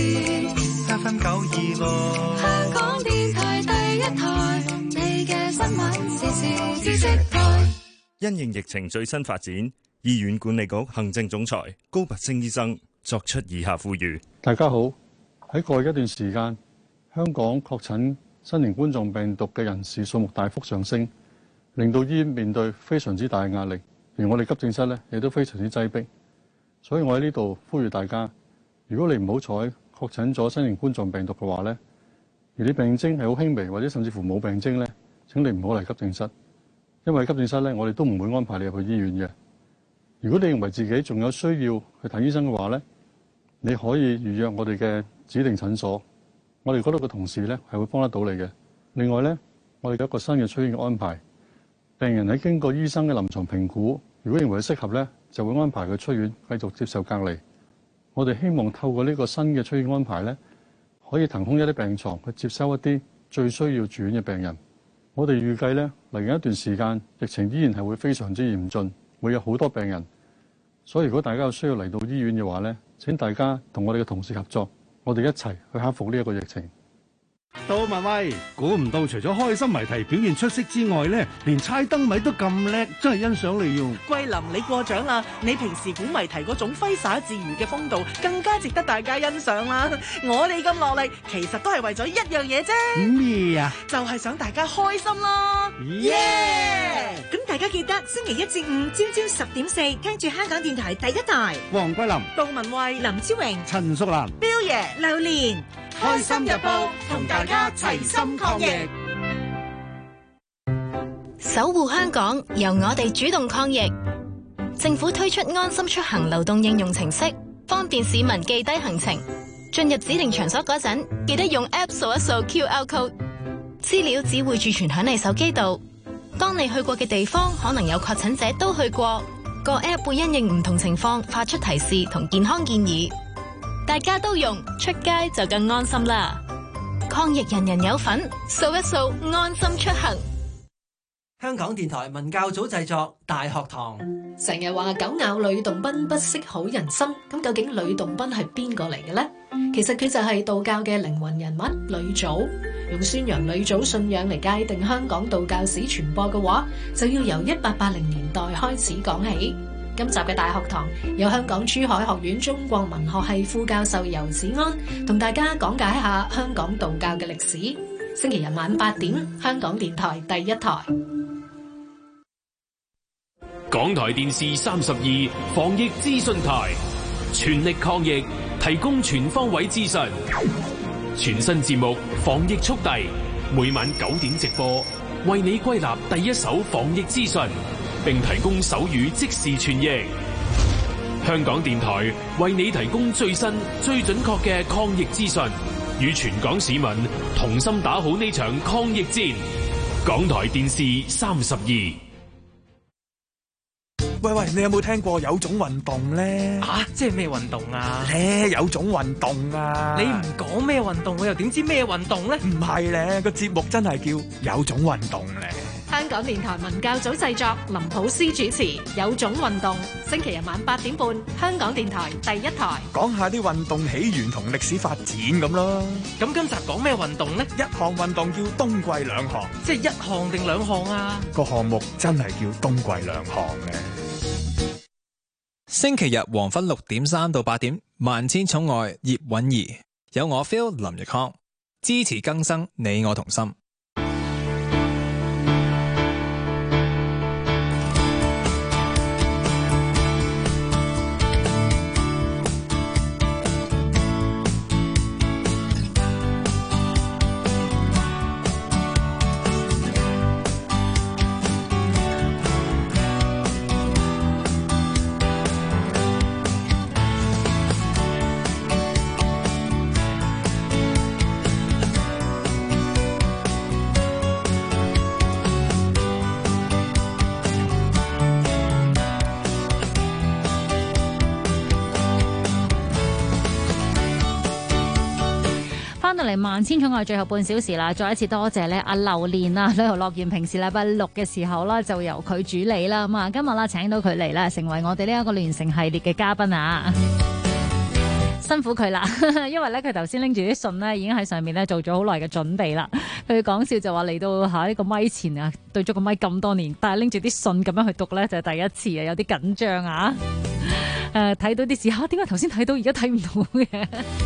FM 926， 香港電台第一台，你嘅新聞時事知識台。 因應疫情最新發展，醫院管理局行政總裁高拔陞醫生作出以下呼籲： 大家好，喺過去一段時間，香港確診新型冠狀病毒嘅人士數目大幅上升，令到醫院面對非常之大嘅壓力。而我哋急症室咧，亦都非常之擠迫，所以我喺呢度呼籲大家，如果你唔好彩確診咗新型冠狀病毒嘅話咧，而啲病徵係好輕微或者甚至乎冇病徵咧，請你唔好嚟急症室，因為急症室咧，我哋都唔會安排你入去醫院嘅。如果你認為自己仲有需要去睇醫生嘅話咧，你可以預約我哋嘅指定診所，我哋嗰度嘅同事咧係會幫得到你嘅。另外咧，我哋有一個新嘅出院嘅安排。病人喺經過醫生嘅臨床評估，如果認為適合咧，就會安排佢出院繼續接受隔離。我哋希望透過呢個新嘅出院安排咧，可以騰空一啲病床去接收一啲最需要住院嘅病人。我哋預計咧，嚟緊一段時間，疫情依然係會非常之嚴峻，會有好多病人。所以如果大家有需要嚟到醫院嘅話咧，請大家同我哋嘅同事合作，我哋一齊去克服呢一個疫情。 杜文蔚，估唔到除咗開心謎題表現出色之外咧，連猜燈謎都咁叻，真係欣賞你用。 桂林，你過獎啦！你平時估謎題嗰種揮灑自如嘅風度，更加值得大家欣賞啦。我哋咁落力，其實都係為咗一樣嘢啫。 咩啊？ 就係想大家開心咯。耶！咁大家記得星期1至5朝10點4，聽住香港電台第一台。 黃桂林、 杜文蔚、林超榮、 陳淑蘭、 彪爺、榴蓮。開心日報同大家齊心抗疫， 守護香港，由我哋主動抗疫。政府推出安心出行流動應用程式，方便市民記低行程。進入指定場所嗰陣，記得用 App 掃一掃 QR code， 資料只會儲存響你手機度。當你去過嘅地方可能有確診者都去過，個 App 會因應唔同情況發出提示同健康建議。大家都用，出街就更安心啦！抗疫人人有份，掃一掃安心出行。 香港電台文教組製作《大學堂》。 成日話狗咬呂洞賓不識好人心，咁究竟呂洞賓係邊個嚟嘅呢？其實佢就係道教嘅靈魂人物呂祖。用宣揚呂祖信仰嚟界定香港道教史傳播嘅話，就要由1880年代開始講起。今集嘅大學堂有香港珠海學院中國文學系副教授游子安同大家講解下香港道教嘅歷史。星期日晚8點，香港電台第一台。 港台電視32防疫資訊台，全力抗疫，提供全方位資訊。全新節目防疫速遞，每晚9點直播，為你歸納第一手防疫資訊，並提供手語即時傳譯。香港電台為你提供最新、最準確嘅抗疫資訊，與全港市民同心打好呢場抗疫戰。港台電視32。 喂，你有冇聽過有種運動咧？ 即係咩運動啊？ 有種運動啊！ 你唔講咩運動，我又點知咩運動咧？ 唔係咧，個節目真係叫有種運動咧。 香港電台文教組製作，林普斯主持《有種運動》，星期日晚8點半，香港電台第一台。 講下啲運動起源同歷史發展咁咯。 咁今集講咩運動呢？ 一項運動叫冬季兩項， 即係一項定兩項啊？ 個項目真係叫冬季兩項嘅。 星期日黃昏6點3到8點，萬千寵愛葉韻儀，有我 Phil 林奕康，支持更生，你我同心。 到嚟萬千寵愛最後半小時啦，再一次多謝咧阿榴蓮啊，旅遊樂園平時禮拜六嘅時候啦，就由佢主理啦，咁啊今日啦請到佢嚟啦，成為我哋呢一個聯乘系列嘅嘉賓啊！辛苦佢啦，因為咧佢頭先拎住啲信咧，已經喺上面咧做咗好耐嘅準備啦。佢講笑就話嚟到下呢個咪前啊，對咗個咪咁多年，但係拎住啲信咁樣去讀咧，就係第一次啊，有啲緊張啊！睇到啲字點解頭先睇到而家睇唔到嘅？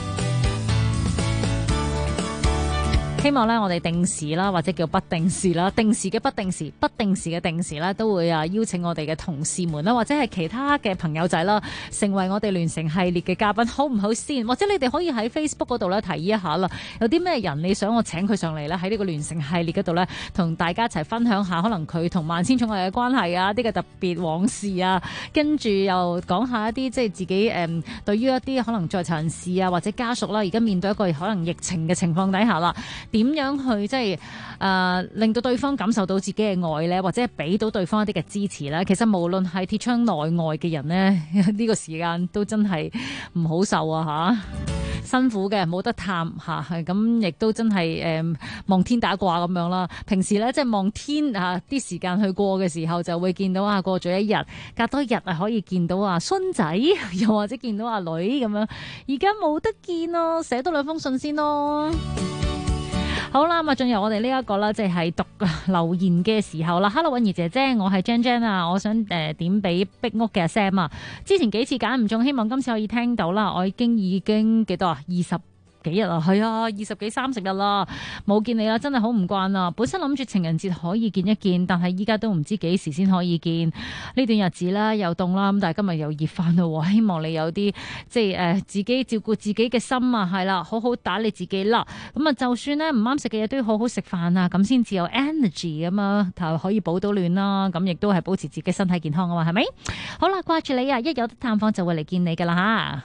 希望咧，我哋定時啦，或者叫不定時啦，定時嘅不定時，不定時嘅定時啦，都會邀請我哋嘅同事們啦，或者係其他嘅朋友仔啦，成為我哋聯乘系列嘅嘉賓，好唔好先？或者你哋可以喺 Facebook 嗰度咧提議一下啦，有啲咩人你想我請佢上嚟咧？喺呢個聯乘系列嗰度咧，同大家一齊分享下，可能佢同萬千寵愛嘅關係啊，啲嘅特別往事啊，跟住又講下一啲即係自己對於一啲可能在囚人士啊，或者家屬啦，而家面對一個可能疫情嘅情況底下啦。點樣去即係令到對方感受到自己嘅愛咧，或者係俾到對方一啲嘅支持咧？其實無論係鐵窗內外嘅人咧，呢個時間都真係唔好受啊嚇，辛苦嘅，冇得探嚇，係咁亦都真係望天打卦咁樣啦。平時咧即係望天嚇啲時間去過嘅時候，就會見到過咗一日，隔多一日可以見到孫仔，又或者見到女咁樣。而家冇得見咯，寫多2封信先咯。好啦，咁啊，進入我哋呢一個啦，即係讀留言嘅時候啦。Hello， 允兒姐姐，我係 Jan 啊，我想點俾壁屋嘅 Sam 啊。之前幾次揀唔中，希望今次可以聽到啦。我已經幾多啊？20幾日啊，係啊，20幾30日啦，冇見你啦，真係好唔慣啊！本身諗住情人節可以見一見，但係依家都唔知幾時先可以見。呢段日子啦，又凍啦，咁但係今日又熱翻咯。希望你有啲即係自己照顧自己嘅心啊，係啦，好好打理自己啦。咁啊，就算咧唔啱食嘅嘢都要好好食飯啊，咁先至有 energy 咁啊，就可以保到暖啦。咁亦都係保持自己身體健康啊嘛，係咪？好啦，掛住你啊，一有得探訪就會嚟見你噶啦吓。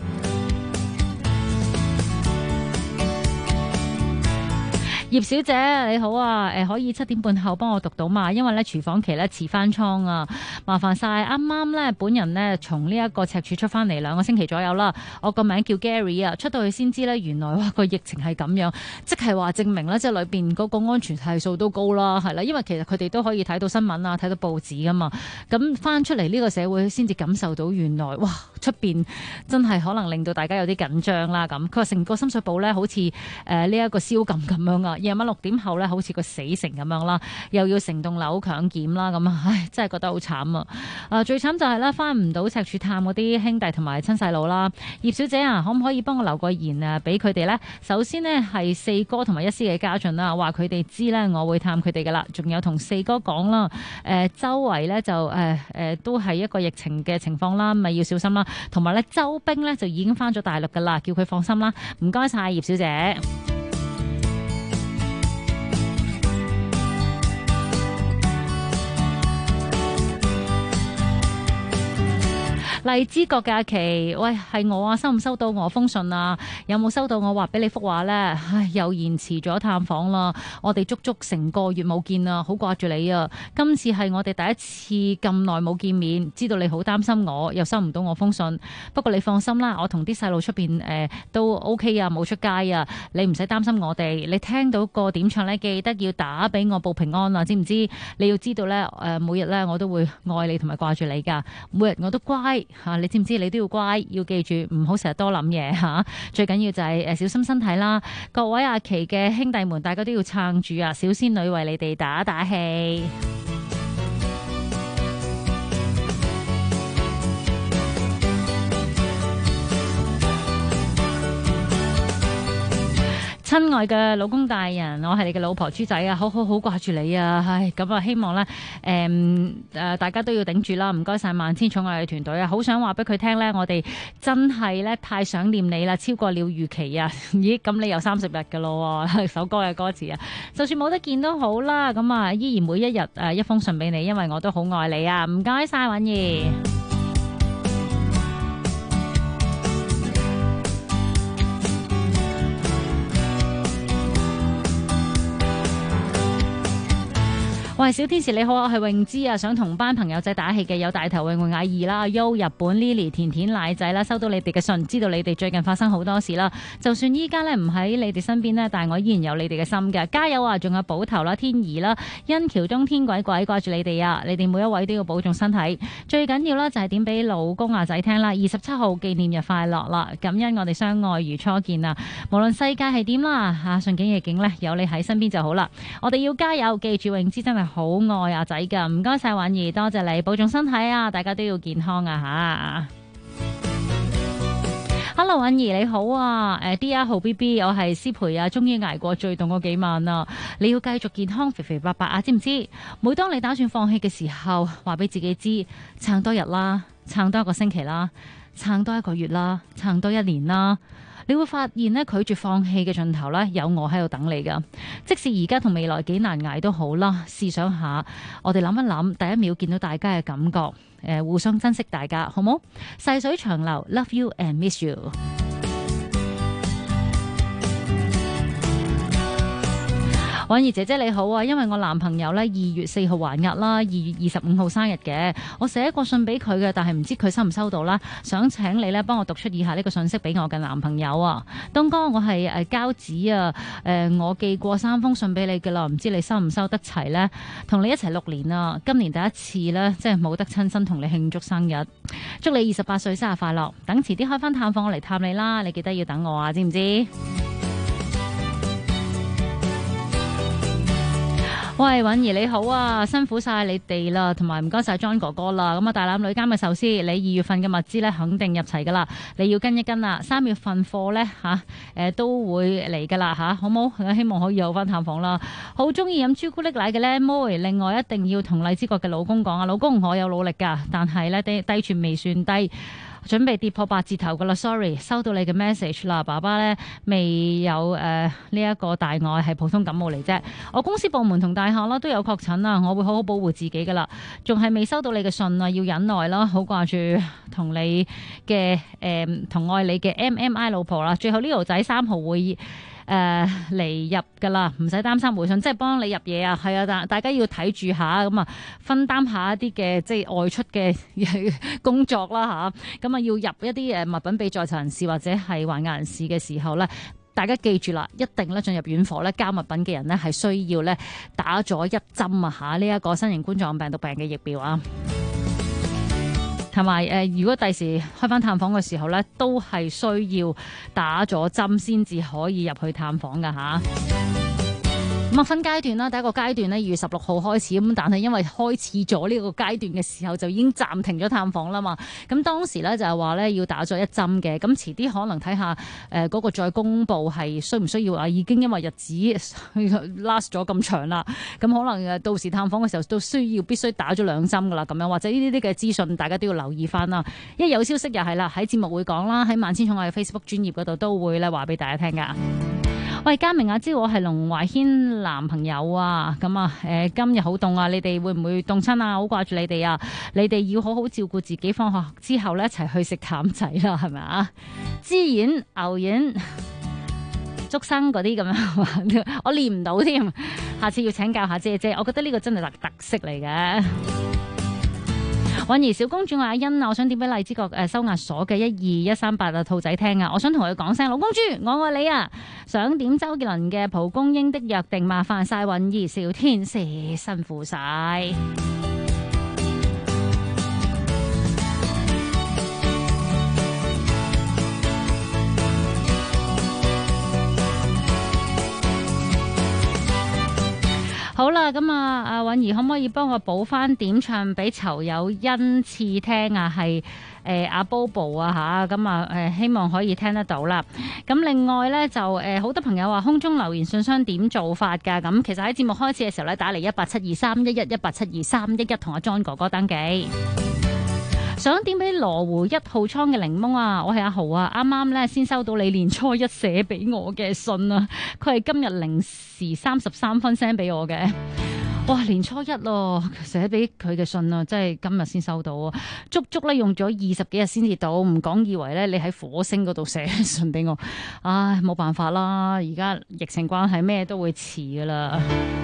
葉小姐你好啊，可以7點半後幫我讀到嘛？因為咧廚房期咧遲翻倉啊，麻煩晒。啱啱咧本人咧從呢一個赤柱出翻嚟2個星期左右啦。我個名叫 Gary 啊，出到去先知咧，原來個疫情係咁樣，即係話證明咧即係裏邊嗰個安全係數都高啦，係啦，因為其實佢哋都可以睇到新聞啊，睇到報紙噶嘛。咁翻出嚟呢個社會先至感受到原來哇出邊真係可能令到大家有啲緊張啦咁。佢話成個深水埗咧好似呢一個宵禁咁樣啊。夜晚6點後咧，好似個死城咁樣啦，又要成棟樓強檢啦，咁啊，唉，真係覺得好慘啊！最慘就係咧，翻唔到赤柱探嗰啲兄弟同埋親細佬啦。葉小姐啊，可唔可以幫我留個言啊，俾佢哋咧？首先呢，係4哥同埋1師嘅家長啦，話佢哋知咧，我會探佢哋噶啦。仲有同4哥講啦，周圍咧就都係一個疫情嘅情況啦，咪要小心啦。同埋咧，周兵咧就已經翻咗大陸噶啦，叫佢放心啦。唔該晒葉小姐。荔枝角假期，喂，係我啊，收唔收到我封信啊？有冇收到我話俾你幅畫呢？唉，又延遲咗探訪啦，我哋足足成個月冇見啦，好掛住你啊！今次係我哋第一次咁耐冇見面，知道你好擔心我，又收唔到我封信。不過你放心啦，我同啲細路出邊都 OK 啊，冇出街啊，你唔使擔心我哋。你聽到個點唱呢，記得要打俾我報平安啊，知唔知？你要知道呢，每日呢我都會愛你同埋掛住你噶，每日我都乖。你知唔知？你都要乖，要記住唔好成日多諗嘢吓。最緊要就係小心身體啦。各位阿琪嘅兄弟們，大家都要撐住啊！小仙女為你哋打打氣。親愛嘅老公大人，我係你嘅老婆豬仔啊，好掛住你啊！唉，咁啊，希望咧，大家都要頂住啦。唔該晒萬千寵愛嘅團隊啊，好想話俾佢聽咧，我哋真係咧太想念你啦，超過了預期啊！咦，咁你有30日噶咯？首歌嘅歌詞啊，就算冇得見都好啦，咁啊，依然每一日一封信俾你，因為我都好愛你啊！唔該晒，允兒。 喂，小天使你好，我係泳姿啊，想同班朋友仔打氣嘅有大頭泳泳阿二啦、優日本 Lily 甜甜奶仔啦，收到你哋嘅信，知道你哋最近發生好多事啦。就算依家咧唔喺你哋身邊呢，但係我依然有你哋嘅心嘅，加油啊！仲有寶頭啦、天怡啦、欣橋中天鬼鬼掛住你哋啊！你哋每一位都要保重身體，最緊要啦就係點俾老公阿仔聽啦。27號紀念日快樂啦！感恩我哋相愛如初見啊！無論世界係點啦嚇，順境逆境咧，有你喺身邊就好啦。我哋要加油，記住泳姿真係好愛阿仔噶，唔該晒允兒，多謝你，保重身體啊！大家都要健康啊嚇。Hello， 允兒你好啊，DR 號 BB， 我係思培啊，終於捱過最凍嗰幾晚啦。你要繼續健康肥肥白白啊，知唔知？每當你打算放棄嘅時候，話俾自己知，撐多日啦，撐多一個星期啦，撐多一個月啦，撐多一年啦。你會發現咧，拒絕放棄嘅盡頭咧，有我喺度等你噶。即使而家同未來幾難捱都好啦，試想下，我哋諗一諗，第一秒見到大家嘅感覺，互相珍惜大家，好冇？細水長流 ，Love you and miss you。婉兒姐姐你好啊，因為我男朋友咧2月4號還押啦，2月25號生日嘅，我寫過信俾佢嘅，但係唔知佢收唔收到啦。想請你咧幫我讀出以下呢個信息俾我嘅男朋友啊，東哥，我係膠子啊，我寄過3封信俾你嘅啦，唔知你收唔收得齊呢？同你一齊6年啊，今年第一次呢，即係冇得親身同你慶祝生日，祝你28歲生日快樂。等遲啲開翻探訪我嚟探你啦，你記得要等我啊，知唔知？喂，允兒你好啊，辛苦晒你哋啦，同埋唔該晒 John 哥哥啦。咁啊，大欖女監嘅壽司，你2月份嘅物資咧肯定入齊噶啦，你要跟一跟啦。3月份貨咧都會嚟噶啦吓，好冇？希望可以有翻探訪啦。好中意飲朱古力奶嘅靚妹，另外一定要同荔枝角嘅老公講啊，老公我有努力噶，但係咧低處未算低。準備跌破8字頭噶啦 ，sorry， 收到你嘅 message 啦，爸爸咧未有呢一個大礙，係普通感冒嚟啫。我公司部門同大廈啦都有確診啦，我會好好保護自己噶啦。仲係未收到你嘅信啊，要忍耐啦，好掛住同你嘅同愛你嘅 MMI 老婆啦。最後呢條仔3號會嚟入噶啦，唔使擔心回信，即係幫你入嘢啊，係啊，大家要睇住下咁啊，分擔下一啲嘅即係外出嘅工作啦吓，咁啊要入一啲物品俾在囚人士或者係還押人士嘅時候咧，大家記住啦，一定咧進入院房咧交物品嘅人咧係需要咧打咗1針啊吓，呢一個新型冠狀病毒病嘅疫苗啊。同埋如果第時開翻探訪嘅時候咧，都係需要打咗針先至可以入去探訪噶吓。咁啊分階段啦，第一個階段呢，2月16號開始，咁但係因為開始咗呢個階段嘅時候就已經暫停咗探訪啦嘛。咁當時咧就係話咧要打咗1針嘅，咁遲啲可能睇下嗰個再公佈係需唔需要啊？已經因為日子 last 咗咁長啦，咁可能到時探訪嘅時候都必須打咗2針噶啦，咁樣或者呢啲嘅資訊大家都要留意翻啦。一有消息又係啦，喺節目會講啦，喺萬千寵愛嘅 Facebook 專頁嗰度都會咧話俾大家聽噶。喂，嘉明阿知我係龍懷軒男朋友啊，咁啊，今日好凍啊，你哋會唔會凍親啊？好掛住你哋啊，你哋要好好照顧自己，放學之後咧一齊去食淡仔啦，係咪啊？芝丸、牛丸、竹笙嗰啲咁樣，我練唔到添，下次要請教下姐姐，我覺得呢個真係特色嚟嘅。允兒小公主阿欣啊，我想點俾荔枝角收押所嘅12138啊兔仔聽啊，我想同佢講聲老公豬我愛你啊，想點周杰倫嘅蒲公英的約定，麻煩晒允兒小天使辛苦晒。好啦，咁啊，阿允兒可唔可以幫我補翻點唱俾囚友恩賜聽啊？係阿 Bobo 啊吓，咁啊希望可以聽得到啦。咁另外咧就好多朋友話空中留言信箱點做法㗎？咁其實喺節目開始嘅時候咧，打嚟1872311 1872311同阿 John 哥哥登記。想點俾羅湖1號倉嘅檸檬啊！我係阿豪啊，啱啱咧先收到你年初1寫俾我嘅信啊，佢係今日0時33分 send 俾我嘅。哇！年初1咯，寫俾佢嘅信啊，真係今日先收到啊！足足咧用咗20幾日先至到，唔講以為咧你喺火星嗰度寫信俾我，唉，冇辦法啦，而家疫情關係咩都會遲噶啦。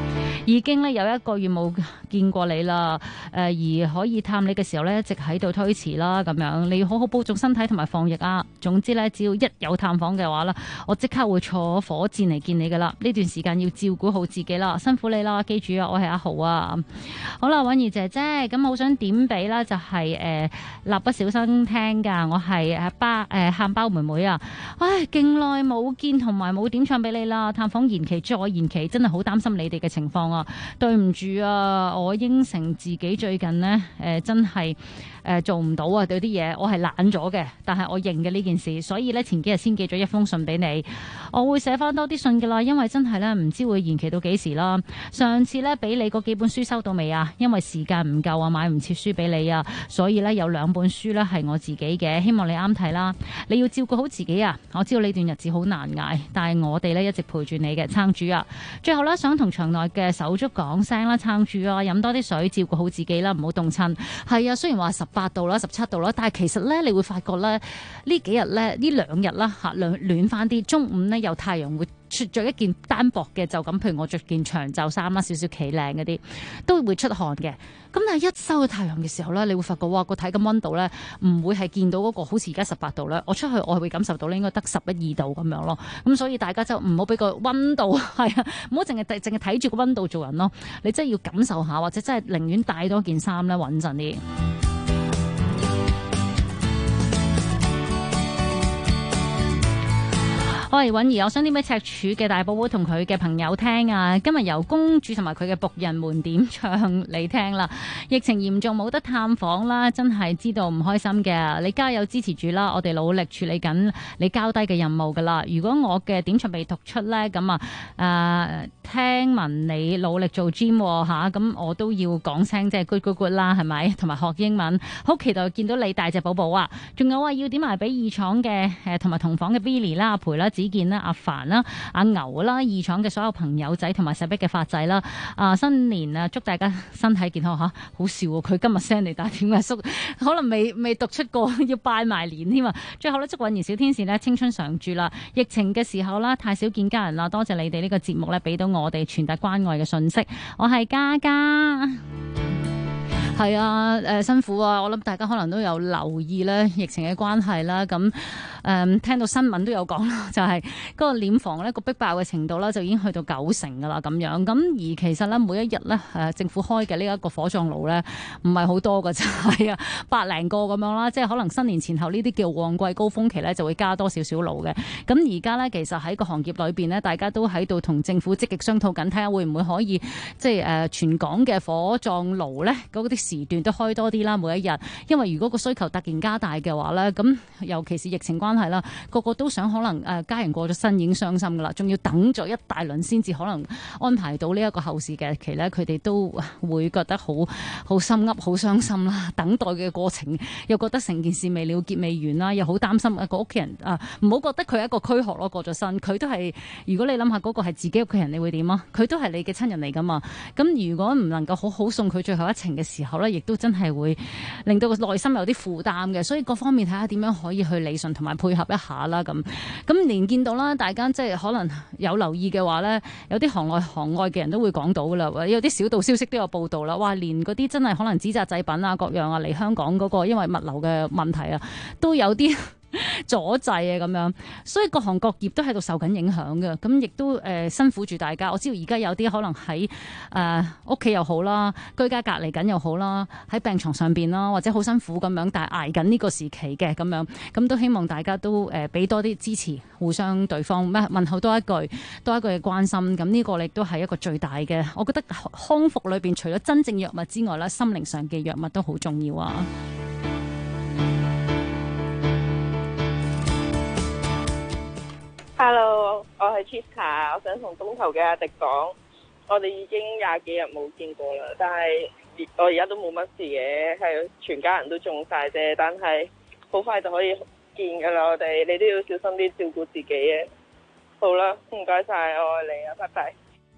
已經咧有1個月冇見過你啦，而可以探你嘅時候咧，一直喺度推遲啦，咁樣你要好好保重身體同埋防疫啊！總之咧，只要一有探訪嘅話啦，我即刻會坐火箭嚟見你噶啦。呢段時間要照顧好自己啦，辛苦你啦，記住啊，我係阿豪啊。好啦，允兒姐姐，咁好想點俾啦，就係蠟筆小新聽噶，我係喊包妹妹啊！唉，勁耐冇見同埋冇點唱俾你啦，探訪延期再延期，真係好擔心你哋嘅情況啊！對唔住啊，我應承自己最近呢，真係做唔到啊，對啲嘢我係懶咗嘅，但係我認嘅呢件事，所以呢，前幾日先寄咗1封信俾你，我會寫翻多啲信噶啦，因為真係呢，唔知會延期到幾時啦。上次呢，俾你嗰幾本書收到未啊？因為時間唔夠啊，買唔切書俾你啊，所以呢，有2本書呢係我自己嘅，希望你啱睇啦。你要照顧好自己啊！我知道呢段日子好難捱，但係我哋呢一直陪住你嘅，撐住啊！最後呢，想同場內嘅手足講聲啦，撐住啊！飲多啲水，照顧好自己啦，唔好凍親。係啊，雖然話18度啦、17度啦，但係其實呢，你會發覺呢，呢幾日呢，呢2日啦嚇暖翻啲，中午呢，有太陽會着一件單薄嘅，就咁，譬如我着件長袖衫啦，少少企領嗰啲，都會出汗嘅。咁但係一收到太陽嘅時候咧，你會發覺哇，個體感溫度咧唔會係見到嗰個好似而家18度咧，我出去我係會感受到咧應該得11、2度咁樣咯。咁所以大家就唔好俾個溫度係啊，唔好淨係睇住個溫度做人咯。你真係要感受下，或者真係寧願帶多件衫咧穩陣啲。喂，允兒，我想點俾赤柱嘅大寶寶同佢嘅朋友聽啊！今日由公主同埋佢嘅僕人們點唱你聽啦。疫情嚴重冇得探訪啦，真係知道唔開心嘅。你加油支持住啦，我哋努力處理緊你交低嘅任務噶啦。如果我嘅點唱被讀出呢，咁聽聞你努力做 gym 吓，咁我都要講聲即係 good 啦，係咪？同埋學英文，好期待見到你大隻寶寶啊！仲有要點埋俾二廠嘅同埋同房嘅 Billy 啦、阿培啦、子健啦、阿凡啦、阿牛啦、二廠嘅所有朋友仔同埋石壁嘅發仔啦。新年啊，祝大家身體健康吓！好笑喎，佢今日 send 嚟，但係點解叔可能未讀出過，要拜埋年添啊！最後咧，祝允兒小天使咧青春常駐啦！疫情嘅時候啦，太少見家人啦，多謝你哋呢個節目咧，俾到我哋傳達關愛嘅信息。我係嘉嘉。係啊，辛苦啊！我諗大家可能都有留意咧，疫情嘅關係啦，咁聽到新聞都有講啦，就係嗰個殮房咧個逼爆嘅程度啦，就已經去到90%噶啦咁樣。咁而其實咧每一日咧政府開嘅呢一個火葬爐咧唔係好多噶啫，係啊，100零個咁樣啦，即係可能新年前後呢啲叫旺季高峰期咧就會加多少少爐嘅。咁而家咧其實喺個行業裏邊咧，大家都喺度同政府積極商討緊，睇下會唔會可以即係全港嘅火葬爐咧嗰啲時段都開多啲啦，每一日，因為如果個需求突然加大嘅話咧，咁尤其是疫情關係啦，個個都想可能家人過咗身已經傷心噶啦，仲要等咗一大輪先至可能安排到呢一個後事嘅期咧，佢哋都會覺得好心噏、好傷心啦。等待嘅過程又覺得成件事未了結、未完啦，又好擔心個屋企人唔好覺得佢係一個軀殼咯，過咗身佢都係。如果你諗下嗰個係自己屋企人，你會點啊？佢都係你嘅親人嚟噶嘛。咁如果唔能夠好好送佢最後一程嘅時候咧，亦都真係會令到個內心有啲負擔嘅，所以各方面睇下點樣可以去理順同埋配合一下啦。咁連見到啦，大家即係可能有留意嘅話咧，有啲行內行外嘅人都會講到噶啦，有啲小道消息都有報道啦。哇，連嗰啲真係可能紙紮製品啊各樣啊嚟香港嗰個，因為物流嘅問題啊，都有啲阻滯啊咁樣，所以各行各業都喺度受緊影響嘅，咁亦都辛苦住大家。我知道而家有啲可能喺屋企又好啦，居家隔離緊又好啦，喺病床上邊啦，或者好辛苦咁樣，但係捱緊呢個時期嘅咁樣，咁都希望大家都俾多啲支持，互相對方問候多一句嘅關心。咁呢個亦都係一個最大嘅，我覺得康復裏邊除咗真正藥物之外咧，心靈上嘅藥物都好重要啊。 Hello， 我係 Chiska， 我想同東頭嘅阿迪講，我哋已經20幾日冇見過啦，但係我而家都冇乜事嘅，係全家人都中晒啫，但係好快就可以見噶啦，我哋你都要小心啲照顧自己嘅。好啦，唔該晒，我愛你啊，拜拜。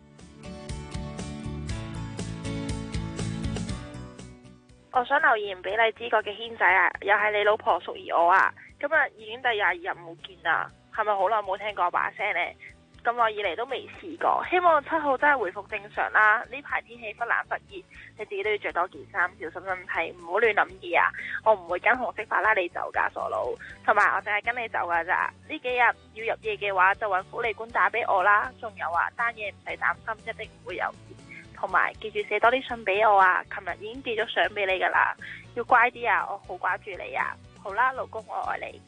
我想留言俾荔枝角嘅軒仔啊，又係你老婆淑儀我啊，今日已經第22日冇見啦。係咪好耐冇聽過把聲呢？ 咁耐以嚟都未試過，希望7號真係回復正常啦。呢排天氣忽冷忽熱，你自己都要着多件衫，小心身體，唔好亂諗嘢啊！我唔會跟紅色法拉利走㗎，傻佬。同埋我淨係跟你走㗎咋。呢幾日要入夜嘅話，就揾福利官打俾我啦。仲有啊，單嘢唔使擔心，一定唔會有事。同埋記住寫多啲信俾我啊！琴日已經寄咗相俾你㗎啦，要乖啲啊！我好掛住你啊！好啦，老公，我愛你。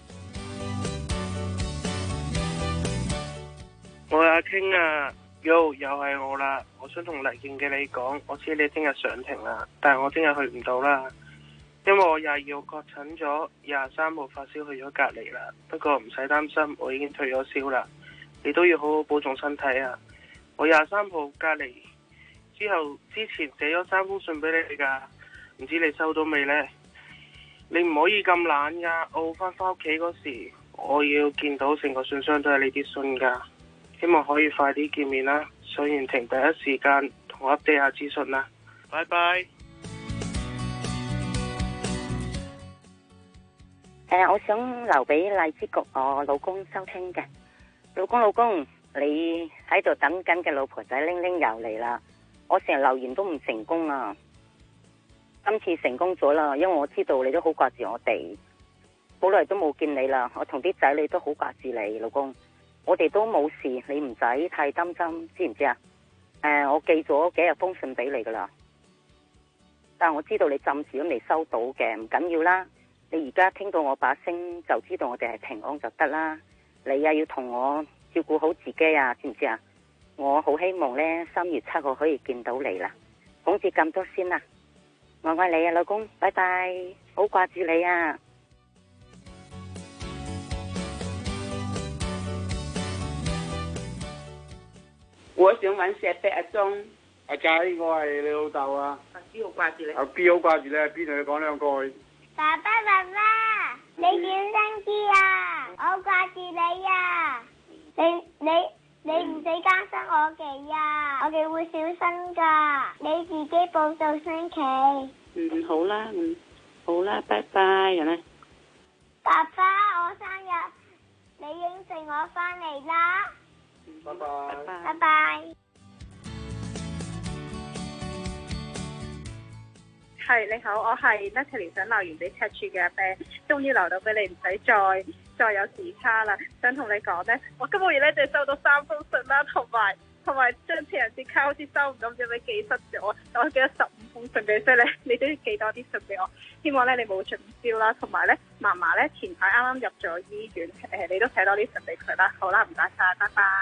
我係阿傾啊，又係我啦。我想同黎健嘅你講，我知你聽日上庭啦，但係我聽日去唔到啦，因為我22號確診咗，23號發燒去咗隔離啦。不過唔使擔心，我已經退咗燒啦。你都要好好保重身體啊！我23號隔離之前寫咗3封信俾你㗎，唔知你收到未呢？你唔可以咁懶㗎，我翻屋企嗰時，我要見到成個信箱都係你啲信㗎。希望可以快啲見面啦，上完庭第一時間同我 update 下資訊啦，拜拜。 我想留俾荔枝局我老公收聽嘅。老公，你喺度等緊嘅老婆仔玲玲又嚟啦。我成日留言都唔成功啊，今次成功咗啦，因為我知道你都好掛住我哋，好耐都冇見你啦。我同啲仔女都好掛住你，老公。我哋都冇事，你唔使太擔心，知唔知啊？我寄咗幾日封信俾你噶啦，但係我知道你暫時都未收到嘅，唔緊要啦。你而家聽到我把聲就知道我哋係平安就得啦。你啊要同我照顧好自己啊，知唔知啊？我好希望呢3月7號可以見到你啦。講住咁多先啦，我愛你啊，老公，拜拜，好掛住你啊！ 我想揾石壁阿鐘。 阿仔，我係你老豆啊。 阿邊好掛住你。 阿邊好掛住你，阿邊同你講兩句。 爸爸，你點生機啊？我掛住你啊！你唔使擔心我哋啊，我哋會小心噶。你自己保重身體。 好啦，拜拜，人咧。 爸爸，我生日，你應承我翻嚟啦。 拜拜。 拜拜。 係你好，我係 Natalie， 想留言俾赤柱嘅阿 Ben， 終於留到俾你，唔使再有時差啦。想同你講呢，我今個月呢就收到3封信啦，同埋將情人節卡好似收唔到，唔知俾寄失咗，我寄咗15封信俾你，所以你都要寄多啲信俾我。希望呢你冇中招啦，同埋呢嫲嫲呢前排啱啱入咗醫院，你都寫多啲信俾佢啦。好啦，唔該晒，拜拜。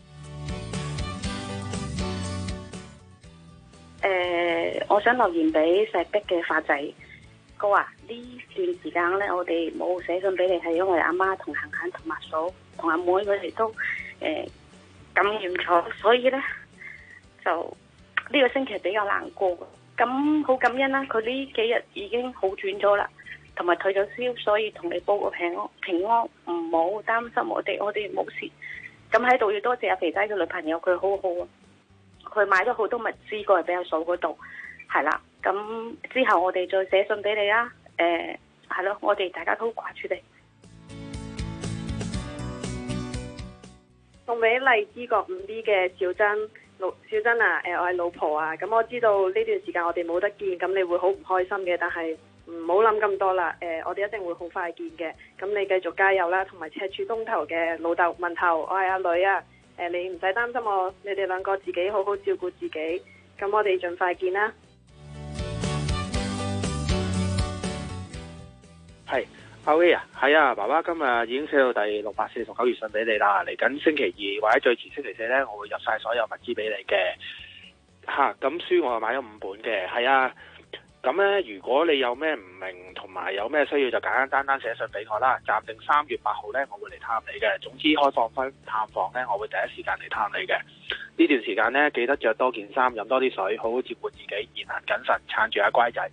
我想留言俾石壁嘅發仔哥啊，呢段時間呢，我哋冇寫信俾你，係因為阿媽同行行同阿嫂同阿妹佢哋都感染咗，所以呢，就呢個星期比較難過。咁好感恩啦，佢呢幾日已經好轉咗啦，同埋退咗燒，所以同你報個平安，唔好擔心我哋冇事。咁喺度要多謝阿肥仔嘅女朋友，佢好好啊。佢買咗好多物資過嚟俾阿嫂嗰度，係啦。咁之後我哋再寫信俾你啦。係咯，我哋大家都掛住你。 送俾荔枝角5B嘅小珍啊，我係老婆啊。咁我知道呢段時間我哋冇得見，咁你會好唔開心嘅，但係唔好諗咁多啦。我哋一定會好快見嘅。咁你繼續加油啦，同埋赤柱東頭嘅老豆問頭，我係阿女啊。你唔使擔心我，你哋兩個自己好好照顧自己。咁我哋盡快見啦。 係阿威啊，係啊，爸爸今日已經寫到第640同9月信俾你啦。嚟緊星期2或者最遲星期4呢，我會入晒所有物資俾你嘅。咁書我又買咗5本嘅。係啊。咁呢，如果你有咩唔明同埋有咩需要，就簡簡單單寫信俾我啦。暫定3月8號呢，我會嚟探你嘅。總之開放分探訪呢，我會第一時間嚟探你嘅。呢段時間呢，記得着多件衫，飲多啲水，好好照顧自己，言行謹慎，撐住阿乖仔。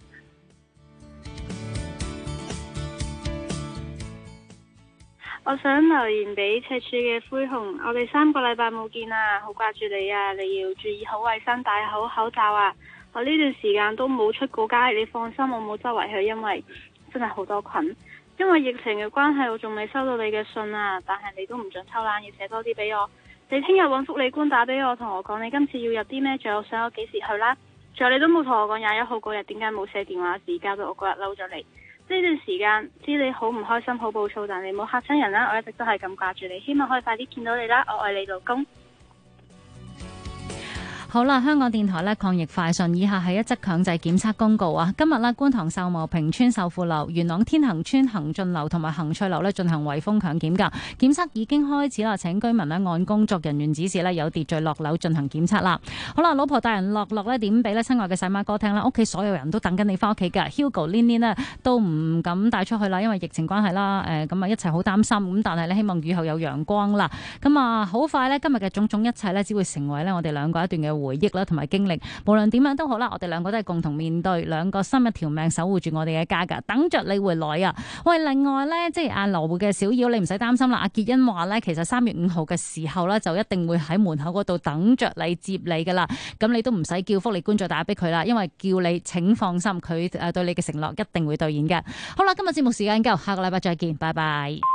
我想留言俾赤柱嘅灰熊，我哋3個禮拜冇見啦，好掛住你啊！你要注意好衛生，戴好口罩啊！我呢段時間都冇出過街，你放心，我冇周圍去，因為真係好多菌。因為疫情嘅關係，我仲未收到你嘅信啊，但係你都唔准偷懶，要寫多啲俾我。 你聽日揾福利官打俾我，同我講你今次要入啲咩，仲有想我幾時去啦。仲有你都冇同我講21號嗰日點解冇寫電話字，交到我嗰日嬲咗你。呢段時間知你好唔開心好暴躁，但你冇嚇親人啦。我一直都係咁掛住你，希望可以快啲見到你啦。我愛你老公。 好啦，香港電台咧抗疫快訊，以下係一則強制檢測公告啊！今日咧觀塘秀茂坪村秀富樓、元朗天恒村恒進樓同埋恒翠樓咧進行圍封強檢噶，檢測已經開始啦，請居民咧按工作人員指示咧有秩序落樓進行檢測啦。好啦，老婆大人樂樂咧點俾咧親愛嘅細媽哥聽啦，屋企所有人都等緊你翻屋企㗎 ，Hugo Lin 呢都唔敢帶出去啦，因為疫情關係啦，咁啊一齊好擔心，咁但係咧希望雨後有陽光啦，咁啊好快咧今日嘅種種一切咧只會成為咧我哋兩個一段嘅回憶啦，同埋經歷，無論點樣都好啦，我哋兩個都係共同面對，兩個心一條命守護住我哋嘅家噶，等着你回來啊！喂，另外咧，即係阿羅湖嘅小妖，你唔使擔心啦。阿潔欣話咧，其實3月5號嘅時候咧，就一定會喺門口嗰度等着你接你噶啦。咁你都唔使叫福利官再打俾佢啦，因為叫你請放心，佢對你嘅承諾一定會兌現嘅。好啦，今日節目時間夠，下個禮拜再見，拜拜。